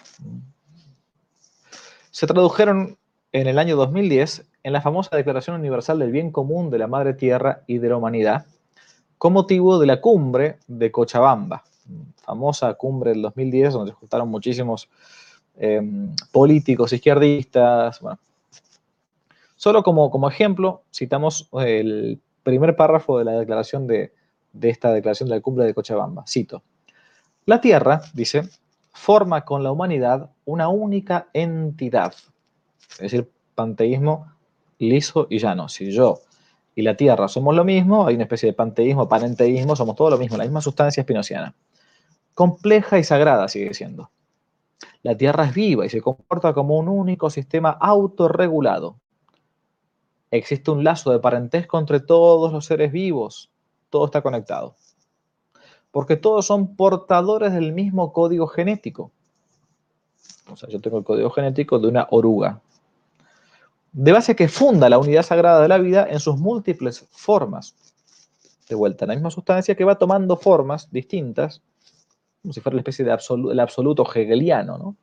se tradujeron en el año dos mil diez en la famosa Declaración Universal del Bien Común de la Madre Tierra y de la Humanidad, con motivo de la cumbre de Cochabamba, famosa cumbre del dos mil diez, donde se juntaron muchísimos eh, políticos izquierdistas. Bueno. Solo como, como ejemplo, citamos el primer párrafo de la declaración de, de esta declaración de la cumbre de Cochabamba. Cito: la Tierra, dice, forma con la humanidad una única entidad. Es decir, panteísmo liso y llano. Si yo y la Tierra somos lo mismo, hay una especie de panteísmo, panenteísmo, somos todo lo mismo, la misma sustancia spinoziana. Compleja y sagrada, sigue diciendo. La Tierra es viva y se comporta como un único sistema autorregulado. Existe un lazo de parentesco entre todos los seres vivos. Todo está conectado. Porque todos son portadores del mismo código genético. O sea, yo tengo el código genético de una oruga. De base que funda la unidad sagrada de la vida en sus múltiples formas. De vuelta, la misma sustancia que va tomando formas distintas, como si fuera la especie de absoluto, el absoluto hegeliano, ¿no?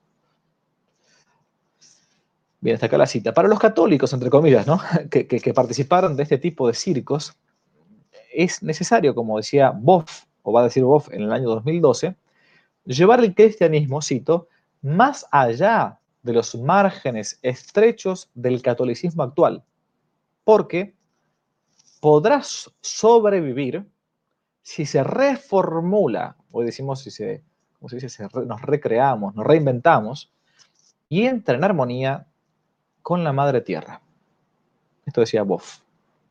Bien, hasta acá la cita. Para los católicos, entre comillas, ¿no? que, que, que participaron de este tipo de circos, es necesario, como decía Boff, o va a decir Boff en el año dos mil doce, llevar el cristianismo, cito, más allá de los márgenes estrechos del catolicismo actual, porque podrás sobrevivir si se reformula, hoy decimos si se, ¿cómo se dice? Se re, nos recreamos, nos reinventamos, y entra en armonía con la madre tierra. Esto decía Boff.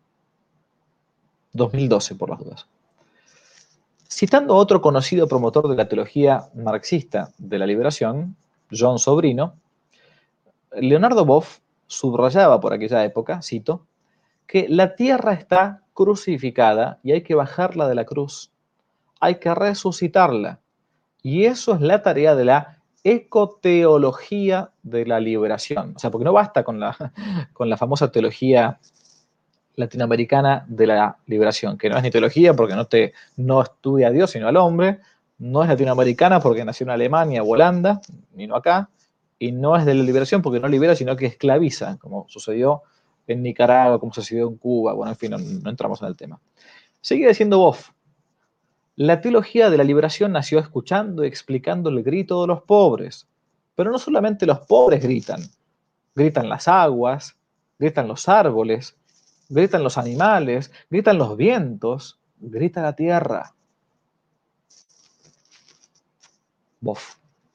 dos mil doce, por las dudas. Citando a otro conocido promotor de la teología marxista de la liberación, John Sobrino, Leonardo Boff subrayaba por aquella época, cito, que la tierra está crucificada y hay que bajarla de la cruz, hay que resucitarla, y eso es la tarea de la ecoteología de la liberación. O sea, porque no basta con la, con la famosa teología latinoamericana de la liberación, que no es ni teología porque no, te, no estudia a Dios sino al hombre, no es latinoamericana porque nació en Alemania o Holanda, ni no acá, y no es de la liberación porque no libera sino que esclaviza, como sucedió en Nicaragua, como sucedió en Cuba, bueno, en fin, no, no entramos en el tema. Sigue diciendo Boff, la teología de la liberación nació escuchando y explicando el grito de los pobres, pero no solamente los pobres gritan, gritan las aguas, gritan los árboles, gritan los animales, gritan los vientos, grita la tierra. Boff.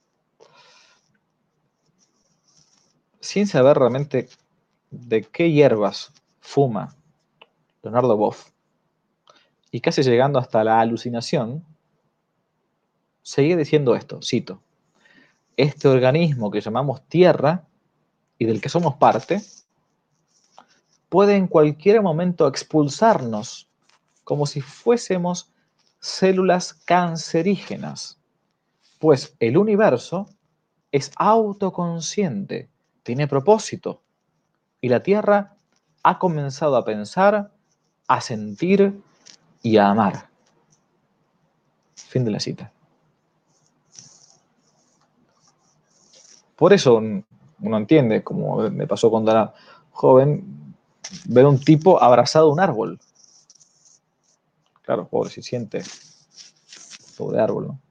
Sin saber realmente de qué hierbas fuma Leonardo Boff, y casi llegando hasta la alucinación, seguía diciendo esto, cito, este organismo que llamamos tierra y del que somos parte, puede en cualquier momento expulsarnos como si fuésemos células cancerígenas, pues el universo es autoconsciente, tiene propósito, y la Tierra ha comenzado a pensar, a sentir y a amar. Fin de la cita. Por eso uno entiende, como me pasó cuando era joven, ver un tipo abrazado a un árbol. Claro, pobre, si siente, pobre árbol, ¿no?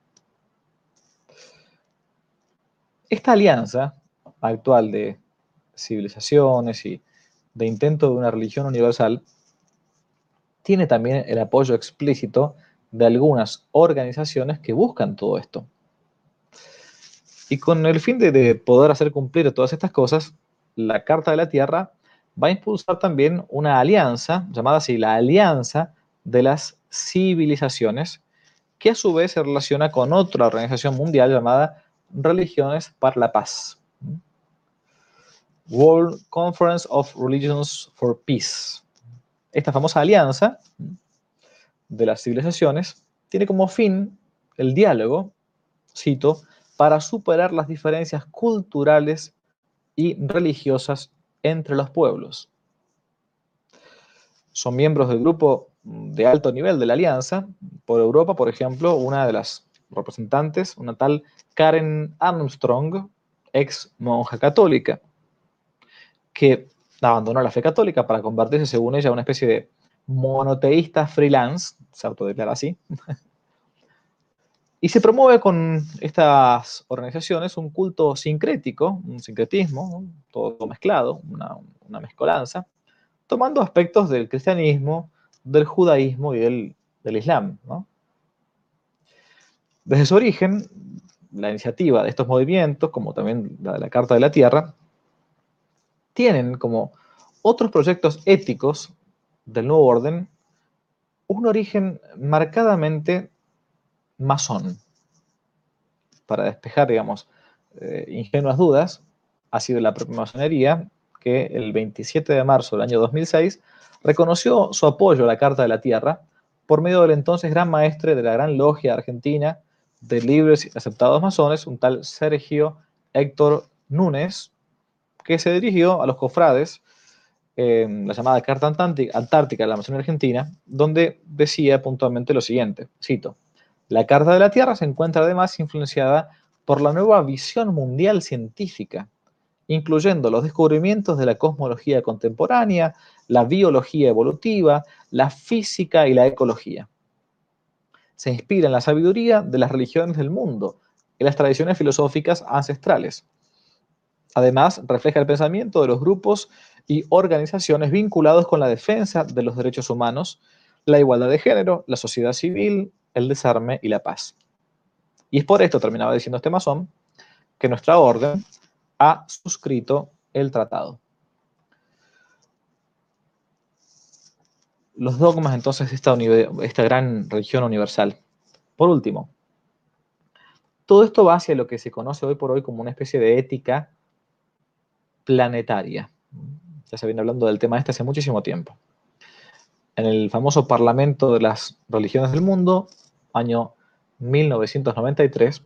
Esta alianza actual de civilizaciones y de intento de una religión universal tiene también el apoyo explícito de algunas organizaciones que buscan todo esto. Y con el fin de, de poder hacer cumplir todas estas cosas, la Carta de la Tierra va a impulsar también una alianza, llamada así la Alianza de las Civilizaciones, que a su vez se relaciona con otra organización mundial llamada Religiones para la Paz. World Conference of Religions for Peace. Esta famosa alianza de las civilizaciones tiene como fin el diálogo, cito, para superar las diferencias culturales y religiosas entre los pueblos. Son miembros del grupo de alto nivel de la alianza. Por Europa, por ejemplo, una de las representantes, una tal Karen Armstrong, ex monja católica, que abandonó la fe católica para convertirse, según ella, en una especie de monoteísta freelance, se autodeclara así, y se promueve con estas organizaciones un culto sincrético, un sincretismo, ¿no? Todo mezclado, una, una mezcolanza, tomando aspectos del cristianismo, del judaísmo y del, del islam, ¿no? Desde su origen, la iniciativa de estos movimientos, como también la de la Carta de la Tierra, tienen como otros proyectos éticos del nuevo orden un origen marcadamente masón. Para despejar, digamos, eh, ingenuas dudas, ha sido la propia masonería que el veintisiete de marzo del año dos mil seis reconoció su apoyo a la Carta de la Tierra por medio del entonces gran maestre de la Gran Logia Argentina de libres y aceptados masones, un tal Sergio Héctor Núñez, que se dirigió a los cofrades eh, la llamada Carta Antártica de la Masonería Argentina, donde decía puntualmente lo siguiente, cito, la Carta de la Tierra se encuentra además influenciada por la nueva visión mundial científica incluyendo los descubrimientos de la cosmología contemporánea, la biología evolutiva, la física y la ecología. Se inspira en la sabiduría de las religiones del mundo y las tradiciones filosóficas ancestrales. Además, refleja el pensamiento de los grupos y organizaciones vinculados con la defensa de los derechos humanos, la igualdad de género, la sociedad civil, el desarme y la paz. Y es por esto, terminaba diciendo este masón, que nuestra orden ha suscrito el tratado. Los dogmas, entonces, de esta, esta gran religión universal. Por último, todo esto va hacia lo que se conoce hoy por hoy como una especie de ética planetaria. Ya se viene hablando del tema este hace muchísimo tiempo. En el famoso Parlamento de las Religiones del Mundo, año mil novecientos noventa y tres,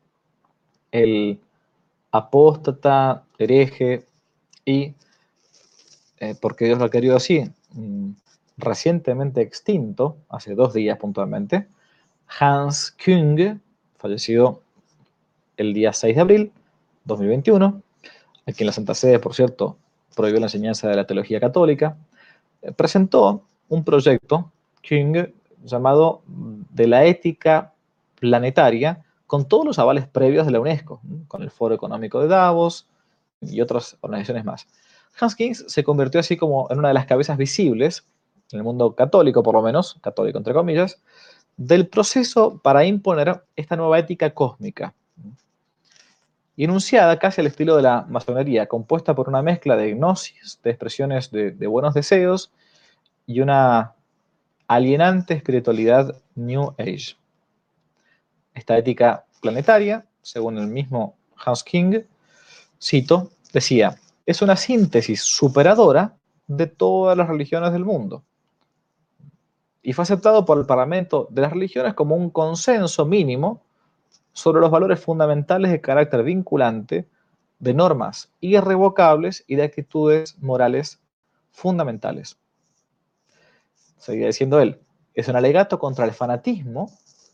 el apóstata, hereje y, eh, porque Dios lo ha querido así, mmm, recientemente extinto, hace dos días puntualmente, Hans Küng, fallecido el día seis de abril de dos mil veintiuno, a quien la Santa Sede, por cierto, prohibió la enseñanza de la teología católica, eh, presentó un proyecto, Küng, llamado de la ética planetaria, con todos los avales previos de la UNESCO, con el Foro Económico de Davos y otras organizaciones más. Hans Küng se convirtió así como en una de las cabezas visibles, en el mundo católico por lo menos, católico entre comillas, del proceso para imponer esta nueva ética cósmica, y enunciada casi al estilo de la masonería, compuesta por una mezcla de gnosis, de expresiones de, de buenos deseos y una alienante espiritualidad New Age. Esta ética planetaria, según el mismo Hans Küng, cito, decía, es una síntesis superadora de todas las religiones del mundo. Y fue aceptado por el Parlamento de las religiones como un consenso mínimo sobre los valores fundamentales de carácter vinculante, de normas irrevocables y de actitudes morales fundamentales. Seguía diciendo él, es un alegato contra el fanatismo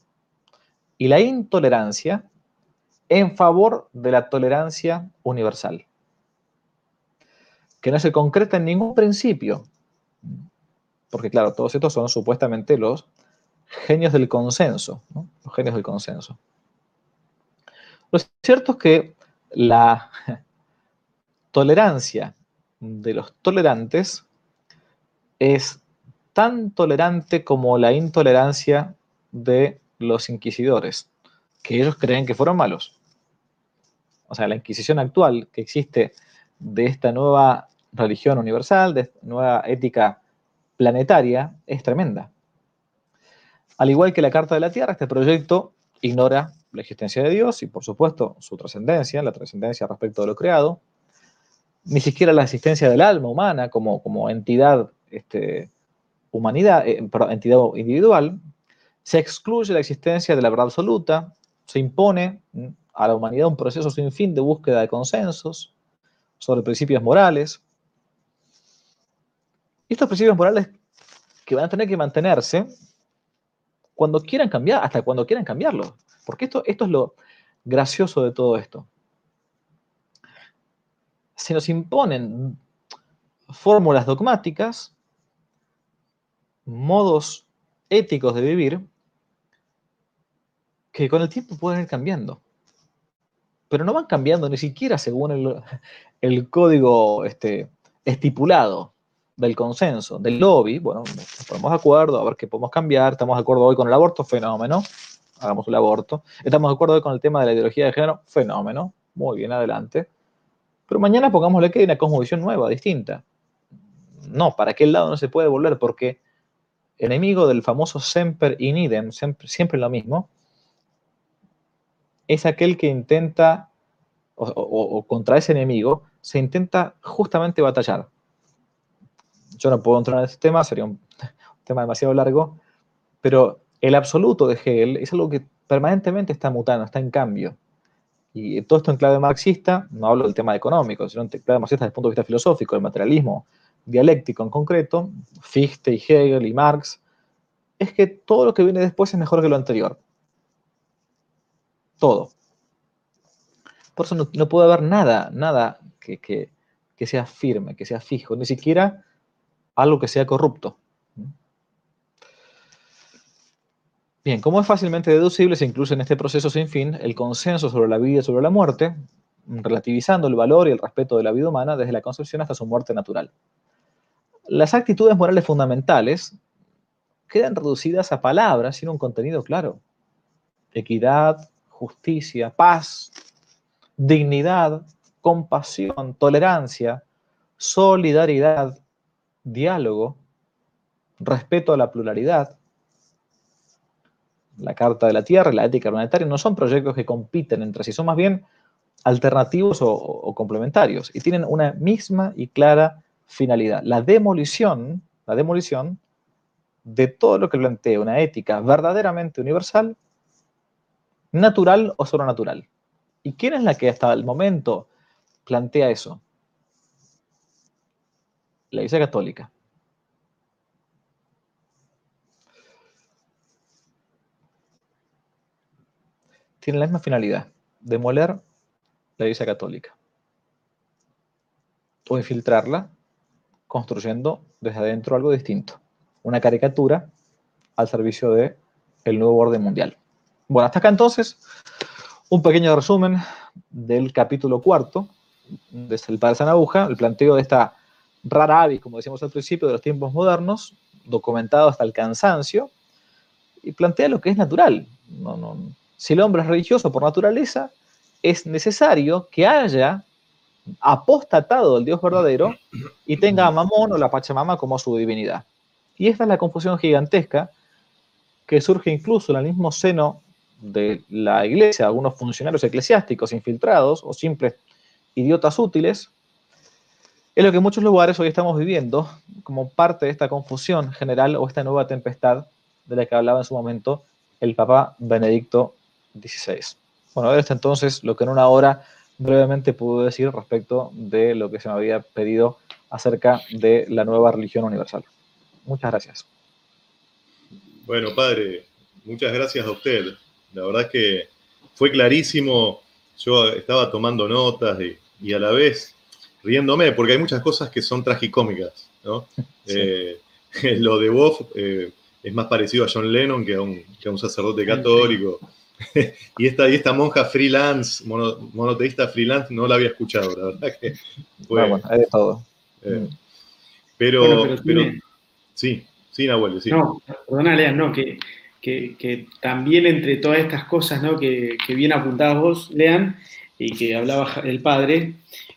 y la intolerancia en favor de la tolerancia universal, que no se concreta en ningún principio, porque claro, todos estos son supuestamente los genios del consenso, ¿no? Los genios del consenso. Lo cierto es que la tolerancia de los tolerantes es tan tolerante como la intolerancia de los inquisidores, que ellos creen que fueron malos. O sea, la Inquisición actual que existe de esta nueva religión universal, de esta nueva ética planetaria, es tremenda. Al igual que la Carta de la Tierra, este proyecto ignora la existencia de Dios y, por supuesto, su trascendencia, la trascendencia respecto de lo creado, ni siquiera la existencia del alma humana como, como entidad, este, humanidad, eh, perdón, entidad individual. Se excluye la existencia de la verdad absoluta, se impone a la humanidad un proceso sin fin de búsqueda de consensos sobre principios morales. Y estos principios morales que van a tener que mantenerse cuando quieran cambiar, hasta cuando quieran cambiarlo. Porque esto, esto es lo gracioso de todo esto. Se nos imponen fórmulas dogmáticas, modos éticos de vivir, que con el tiempo pueden ir cambiando. Pero no van cambiando ni siquiera según el, el código este, estipulado del consenso, del lobby. Bueno, nos ponemos de acuerdo, a ver qué podemos cambiar. Estamos de acuerdo hoy con el aborto, fenómeno. Hagamos el aborto. Estamos de acuerdo hoy con el tema de la ideología de género, fenómeno. Muy bien, adelante. Pero mañana pongámosle que hay una cosmovisión nueva, distinta. No, para aquel lado no se puede volver, porque enemigo del famoso semper in idem, siempre, siempre lo mismo, es aquel que intenta, o, o, o contra ese enemigo, se intenta justamente batallar. Yo no puedo entrar en ese tema, sería un, un tema demasiado largo, pero el absoluto de Hegel es algo que permanentemente está mutando, está en cambio. Y todo esto en clave marxista, no hablo del tema económico, sino en clave marxista desde el punto de vista filosófico, el materialismo dialéctico en concreto, Fichte y Hegel y Marx, es que todo lo que viene después es mejor que lo anterior. Todo. Por eso no, no puede haber nada, nada que, que, que sea firme, que sea fijo, ni siquiera algo que sea corrupto. Bien, como es fácilmente deducible, se incluye en este proceso sin fin el consenso sobre la vida y sobre la muerte, relativizando el valor y el respeto de la vida humana desde la concepción hasta su muerte natural. Las actitudes morales fundamentales quedan reducidas a palabras sin un contenido claro. Equidad, justicia, paz, dignidad, compasión, tolerancia, solidaridad, diálogo, respeto a la pluralidad. La Carta de la Tierra y la ética planetaria no son proyectos que compiten entre sí, son más bien alternativos o, o complementarios y tienen una misma y clara finalidad: la demolición, la demolición de todo lo que plantea una ética verdaderamente universal, natural o sobrenatural. ¿Y quién es la que hasta el momento plantea eso? La Iglesia Católica. Tiene la misma finalidad: demoler la Iglesia Católica o infiltrarla, construyendo desde adentro algo distinto, una caricatura al servicio del nuevo orden mundial. Bueno, hasta acá entonces un pequeño resumen del capítulo cuarto desde el Padre Sanabuja, el planteo de esta rara avis, como decíamos al principio, de los tiempos modernos, documentado hasta el cansancio, y plantea lo que es natural. No, no, si el hombre es religioso por naturaleza, es necesario que haya apostatado del Dios verdadero y tenga a Mamón o la Pachamama como su divinidad. Y esta es la confusión gigantesca que surge incluso en el mismo seno de la iglesia, algunos funcionarios eclesiásticos infiltrados o simples idiotas útiles. Es lo que en muchos lugares hoy estamos viviendo como parte de esta confusión general o esta nueva tempestad de la que hablaba en su momento el Papa Benedicto dieciséis. Bueno, a ver hasta entonces lo que en una hora brevemente puedo decir respecto de lo que se me había pedido acerca de la nueva religión universal. Muchas gracias. Bueno, padre, muchas gracias a usted. La verdad es que fue clarísimo. Yo estaba tomando notas y, y a la vez riéndome, porque hay muchas cosas que son tragicómicas, ¿no? Sí. Eh, lo de Boff eh, es más parecido a John Lennon que a un, que a un sacerdote católico. y, esta, y esta monja freelance, mono, monoteísta freelance, no la había escuchado, la verdad que fue... No, bueno, hay de todo. Eh, pero, bueno, pero, pero tiene... sí, sí, Nahuel, sí. No, perdona, Lean, no, que, que, que también entre todas estas cosas, ¿no? que, que bien apuntadas vos, Lean, y que hablaba el padre,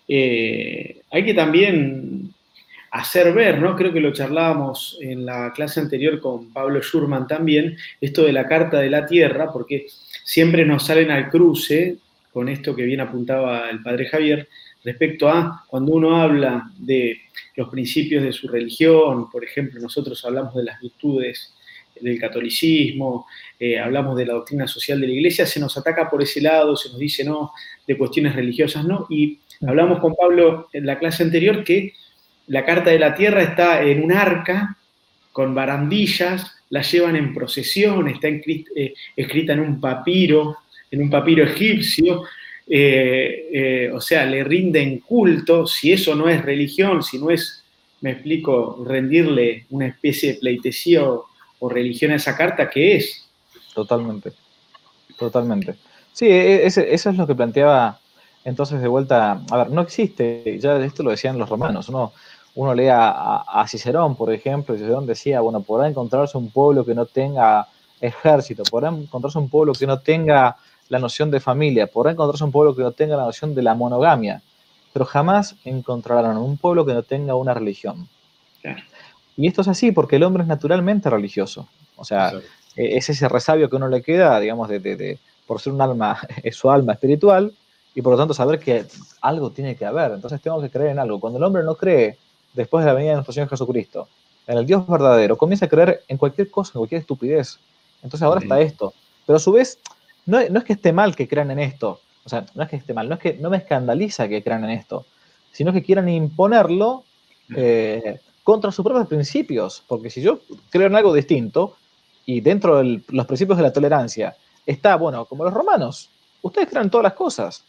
eh, hay que también hacer ver, ¿no? Creo que lo charlábamos en la clase anterior con Pablo Schurman también, esto de la Carta de la Tierra, porque siempre nos salen al cruce con esto que bien apuntaba el padre Javier, respecto a cuando uno habla de los principios de su religión, por ejemplo, nosotros hablamos de las virtudes del catolicismo, eh, hablamos de la doctrina social de la Iglesia, se nos ataca por ese lado, se nos dice no, de cuestiones religiosas no, y hablamos con Pablo en la clase anterior que la Carta de la Tierra está en un arca con barandillas, la llevan en procesión, está escrita en un papiro, en un papiro egipcio, eh, eh, o sea, le rinden culto. Si eso no es religión, si no es, me explico, rendirle una especie de pleitesía o, o religión a esa carta, ¿qué es? Totalmente, totalmente. Sí, ese, eso es lo que planteaba entonces de vuelta. A ver, no existe, ya esto lo decían los romanos, uno, uno lee a, a Cicerón, por ejemplo, y Cicerón decía, bueno, podrá encontrarse un pueblo que no tenga ejército, podrá encontrarse un pueblo que no tenga la noción de familia, podrá encontrarse un pueblo que no tenga la noción de la monogamia, pero jamás encontrarán un pueblo que no tenga una religión. Claro. Y esto es así porque el hombre es naturalmente religioso. O sea, sí. Es ese resabio que uno le queda, digamos, de, de, de, por ser un alma, es su alma espiritual, y por lo tanto saber que algo tiene que haber. Entonces tengo que creer en algo. Cuando el hombre no cree, después de la venida de nuestro Señor Jesucristo, en el Dios verdadero, comienza a creer en cualquier cosa, en cualquier estupidez. Entonces ahora sí. Está esto. Pero a su vez, no, no es que esté mal que crean en esto. O sea, no es que esté mal, no es que no me escandaliza que crean en esto, sino que quieran imponerlo eh, contra sus propios principios. Porque si yo creo en algo distinto, y dentro de los principios de la tolerancia está, bueno, como los romanos, ustedes creen en todas las cosas.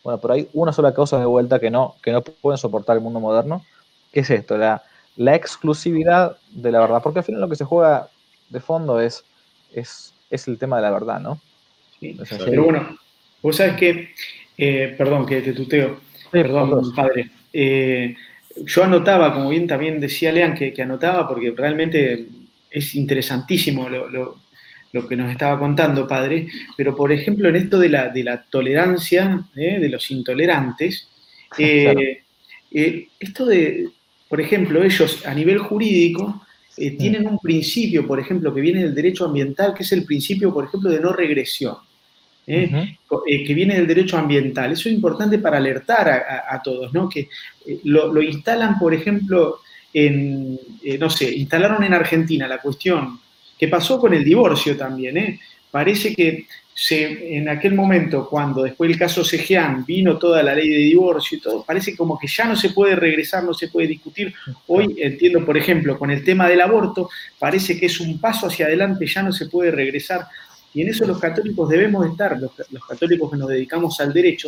Bueno, pero hay una sola causa de vuelta que no, que no pueden soportar el mundo moderno, que es esto, la, la exclusividad de la verdad, porque al final lo que se juega de fondo es, es, es el tema de la verdad, ¿no? Sí. Es Pero bueno, vos sabés que, eh, perdón que te tuteo, sí, perdón, padre. Eh, yo anotaba, como bien también decía Lean, que, que anotaba porque realmente es interesantísimo lo, lo, lo que nos estaba contando, padre, pero por ejemplo en esto de la, de la tolerancia, ¿eh? De los intolerantes, eh, claro. eh, esto de, por ejemplo, ellos a nivel jurídico eh, tienen un principio, por ejemplo, que viene del derecho ambiental, que es el principio, por ejemplo, de no regresión. ¿eh? Uh-huh. Eh, que viene del derecho ambiental. Eso es importante para alertar a, a, a todos, ¿no? Que eh, lo, lo, instalan, por ejemplo, en, eh, no sé, instalaron en Argentina la cuestión que pasó con el divorcio también, ¿eh? Parece que se, en aquel momento, cuando después del caso Cejeán vino toda la ley de divorcio y todo, parece como que ya no se puede regresar, no se puede discutir. Hoy entiendo, por ejemplo, con el tema del aborto, parece que es un paso hacia adelante, ya no se puede regresar. Y en eso los católicos debemos estar, los, los católicos que nos dedicamos al derecho,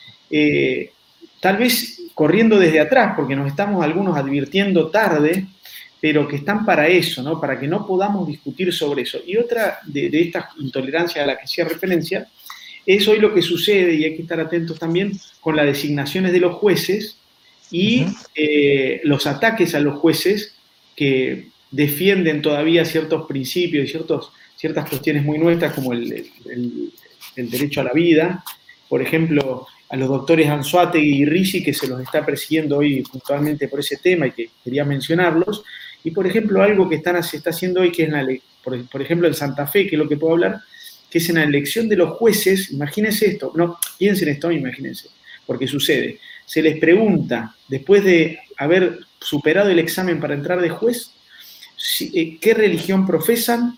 eh, tal vez corriendo desde atrás, porque nos estamos algunos advirtiendo tarde, pero que están para eso, ¿no? Para que no podamos discutir sobre eso. Y otra de, de estas intolerancias a la que hacía referencia es hoy lo que sucede, y hay que estar atentos también, con las designaciones de los jueces y uh-huh. eh, los ataques a los jueces que defienden todavía ciertos principios y ciertos ciertas cuestiones muy nuestras como el, el, el derecho a la vida, por ejemplo, a los doctores Anzoátegui y Ricci, que se los está persiguiendo hoy puntualmente por ese tema y que quería mencionarlos, y por ejemplo algo que están, se está haciendo hoy, que es, la, por, por ejemplo, en Santa Fe, que es lo que puedo hablar, que es en la elección de los jueces. Imagínense esto, no, piensen esto, imagínense, porque sucede, se les pregunta, después de haber superado el examen para entrar de juez, si, eh, qué religión profesan,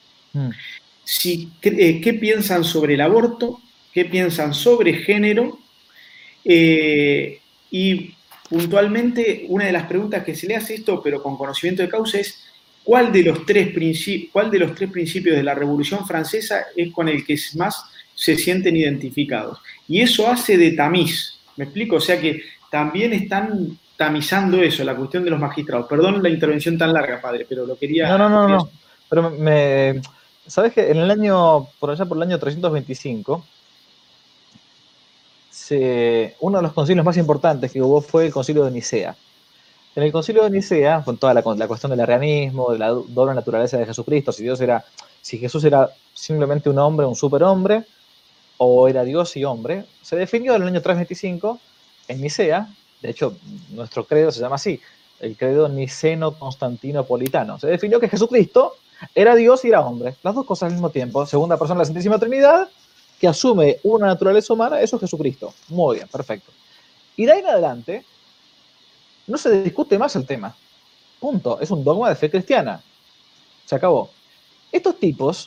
si, eh, qué piensan sobre el aborto, qué piensan sobre género, eh, y puntualmente una de las preguntas que se le hace esto, pero con conocimiento de causa, es ¿cuál de los tres, principi- cuál de los tres principios de la Revolución Francesa es con el que más se sienten identificados? Y eso hace de tamiz, ¿me explico? O sea que también están tamizando eso, la cuestión de los magistrados. Perdón la intervención tan larga, padre, pero lo quería... No, no, no, no. Pero me... ¿Sabes que en el año, por allá por el año trescientos veinticinco, se, uno de los concilios más importantes que hubo fue el concilio de Nicea? En el concilio de Nicea, con toda la, la cuestión del arrianismo, de la doble naturaleza de Jesucristo, si Dios era, si Jesús era simplemente un hombre, un superhombre, o era Dios y hombre, se definió en el año trescientos veinticinco en Nicea. De hecho, nuestro credo se llama así, el credo niceno-constantinopolitano. Se definió que Jesucristo era Dios y era hombre, las dos cosas al mismo tiempo. Segunda persona de la Santísima Trinidad, que asume una naturaleza humana, eso es Jesucristo. Muy bien, perfecto. Y de ahí en adelante, no se discute más el tema. Punto. Es un dogma de fe cristiana. Se acabó. Estos tipos,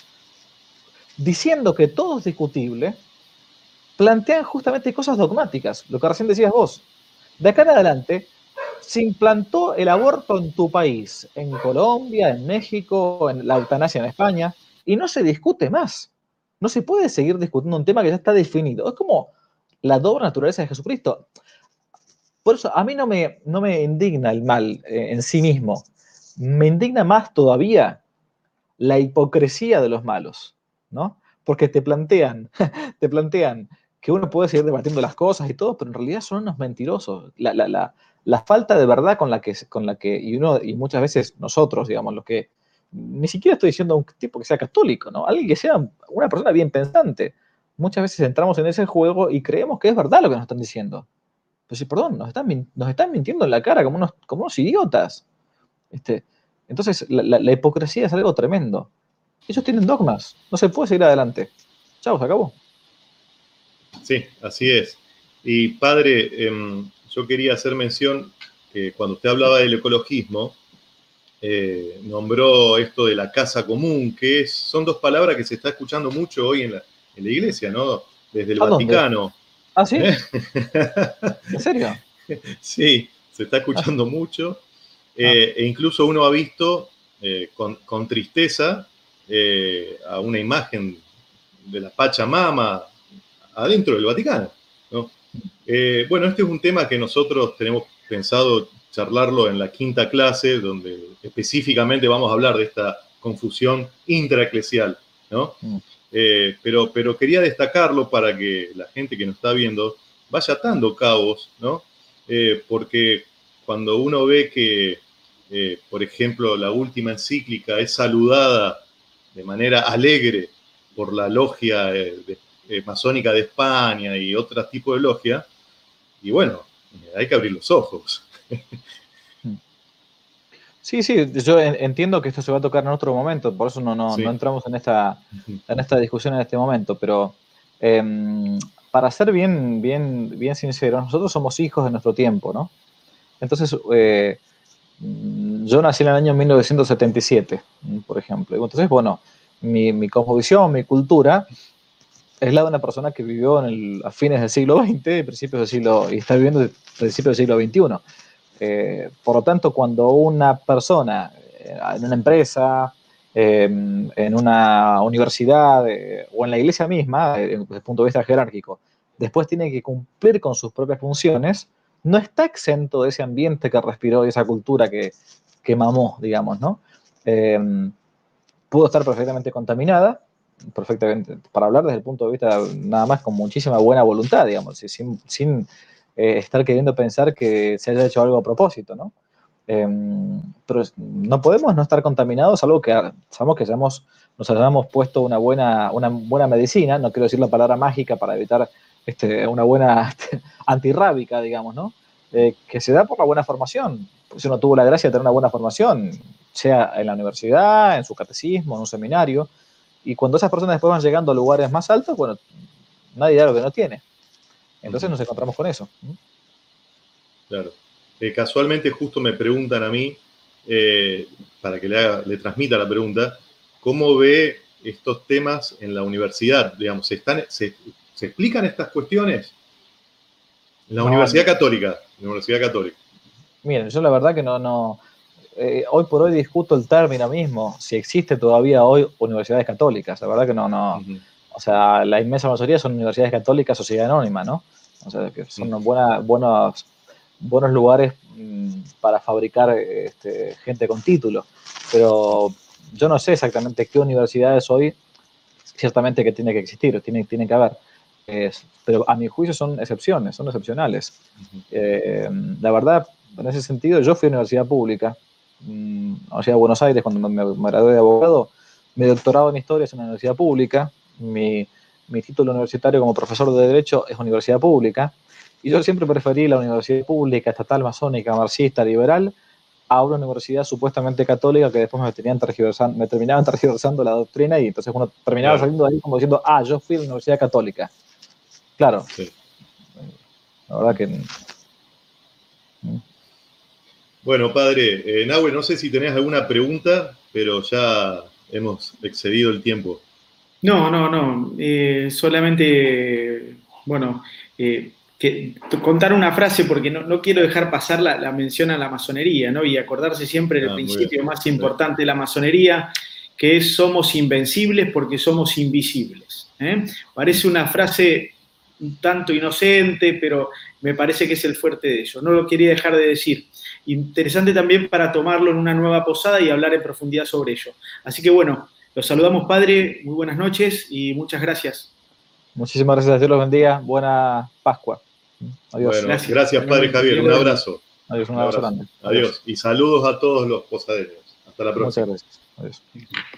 diciendo que todo es discutible, plantean justamente cosas dogmáticas, lo que recién decías vos. De acá en adelante, se implantó el aborto en tu país, en Colombia, en México, en la eutanasia en España, y no se discute más. No se puede seguir discutiendo un tema que ya está definido. Es como la doble naturaleza de Jesucristo. Por eso a mí no me, no me indigna el mal eh, en sí mismo. Me indigna más todavía la hipocresía de los malos, ¿no? Porque te plantean, te plantean que uno puede seguir debatiendo las cosas y todo, pero en realidad son unos mentirosos. La, la, la, la falta de verdad con la que, con la que y, uno, y muchas veces nosotros, digamos, los que, ni siquiera estoy diciendo a un tipo que sea católico, ¿no? Alguien que sea una persona bien pensante. Muchas veces entramos en ese juego y creemos que es verdad lo que nos están diciendo. Pero sí, perdón, nos están, nos están mintiendo en la cara como unos, como unos idiotas. Este, entonces, la, la, la hipocresía es algo tremendo. Ellos tienen dogmas, no se puede seguir adelante. Chao, se acabó. Sí, así es. Y padre, eh, yo quería hacer mención que cuando usted hablaba del ecologismo, eh, nombró esto de la casa común, que es, son dos palabras que se está escuchando mucho hoy en la, en la iglesia, ¿no? Desde el ¿A Vaticano. dónde? ¿Ah, sí? ¿Eh? ¿En serio? Sí, se está escuchando ah. mucho. Eh, ah. E incluso uno ha visto eh, con, con tristeza eh, a una imagen de la Pachamama adentro del Vaticano. ¿no? Eh, bueno, este es un tema que nosotros tenemos pensado charlarlo en la quinta clase, donde específicamente vamos a hablar de esta confusión intraeclesial, ¿no? Mm. Eh, pero, pero quería destacarlo para que la gente que nos está viendo vaya atando cabos, ¿no? Eh, porque cuando uno ve que, eh, por ejemplo, la última encíclica es saludada de manera alegre por la logia eh, de, eh, masónica de España y otros tipos de logia, y bueno, hay que abrir los ojos. Sí, sí, yo entiendo que esto se va a tocar en otro momento, por eso no, no, sí. no entramos en esta, en esta discusión en este momento, pero eh, para ser bien, bien, bien sinceros, nosotros somos hijos de nuestro tiempo, ¿no? Entonces, eh, yo nací en el año mil novecientos setenta y siete, por ejemplo. Entonces, bueno, mi, mi cosmovisión, mi cultura, es la de una persona que vivió en el, a fines del siglo veinte, principios del siglo, y está viviendo a principios del siglo veintiuno. Eh, por lo tanto, cuando una persona eh, en una empresa, eh, en una universidad eh, o en la iglesia misma, eh, desde el punto de vista jerárquico, después tiene que cumplir con sus propias funciones, no está exento de ese ambiente que respiró y esa cultura que, que mamó, digamos, ¿no? Eh, pudo estar perfectamente contaminada, perfectamente, para hablar desde el punto de vista nada más con muchísima buena voluntad, digamos, sin... sin Eh, estar queriendo pensar que se haya hecho algo a propósito, ¿no? Eh, pero no podemos no estar contaminados, algo que sabemos que hayamos, nos hayamos puesto una buena, una buena medicina, no quiero decir la palabra mágica para evitar este, una buena antirrábica, digamos, ¿no? Eh, que se da por la buena formación. Pues si uno tuvo la gracia de tener una buena formación, sea en la universidad, en su catecismo, en un seminario, y cuando esas personas después van llegando a lugares más altos, bueno, nadie da lo que no tiene. Entonces nos encontramos con eso. Claro. Eh, casualmente justo me preguntan a mí, eh, para que le, haga, le transmita la pregunta, ¿cómo ve estos temas en la universidad? Digamos, ¿se, están, se, ¿se explican estas cuestiones? En la no, Universidad no. Católica. La Universidad Católica. Miren, yo la verdad que no... no eh, hoy por hoy discuto el término mismo, si existe todavía hoy universidades católicas. La verdad que no... no uh-huh. O sea, la inmensa mayoría son universidades católicas, sociedad anónima, ¿no? O sea, que son buena, buenos, buenos lugares mmm, para fabricar este, gente con título. Pero yo no sé exactamente qué universidades hoy, ciertamente que tiene que existir, tiene, tiene que haber. Eh, pero a mi juicio son excepciones, son excepcionales. Uh-huh. Eh, la verdad, en ese sentido, yo fui a universidad pública, mmm, Universidad de Buenos Aires, cuando me, me gradué de abogado. Mi doctorado en historia es en una universidad pública. Mi... Mi título universitario como profesor de Derecho es universidad pública, y yo siempre preferí la universidad pública, estatal, masónica, marxista, liberal, a una universidad supuestamente católica que después me, tenían tergiversando, me terminaban tergiversando la doctrina, y entonces uno terminaba claro. saliendo de ahí como diciendo, ah, yo fui a la universidad católica. Claro. Sí. La verdad que... Bueno, padre, eh, Nahue, no sé si tenés alguna pregunta, pero ya hemos excedido el tiempo. No, no, no. Eh, solamente, bueno, eh, que, contar una frase, porque no, no quiero dejar pasar la, la mención a la masonería, ¿no? Y acordarse siempre del ah, principio más importante de la masonería, que es somos invencibles porque somos invisibles. ¿eh? Parece una frase un tanto inocente, pero me parece que es el fuerte de ello. No lo quería dejar de decir. Interesante también para tomarlo en una nueva posada y hablar en profundidad sobre ello. Así que bueno, los saludamos, padre, muy buenas noches y muchas gracias. Muchísimas gracias, Dios los bendiga, buena Pascua. Adiós. Bueno, gracias, gracias padre Javier, un abrazo. Adiós, un abrazo grande. Adiós. Y saludos a todos los posaderos. Hasta la próxima. Muchas gracias. Adiós.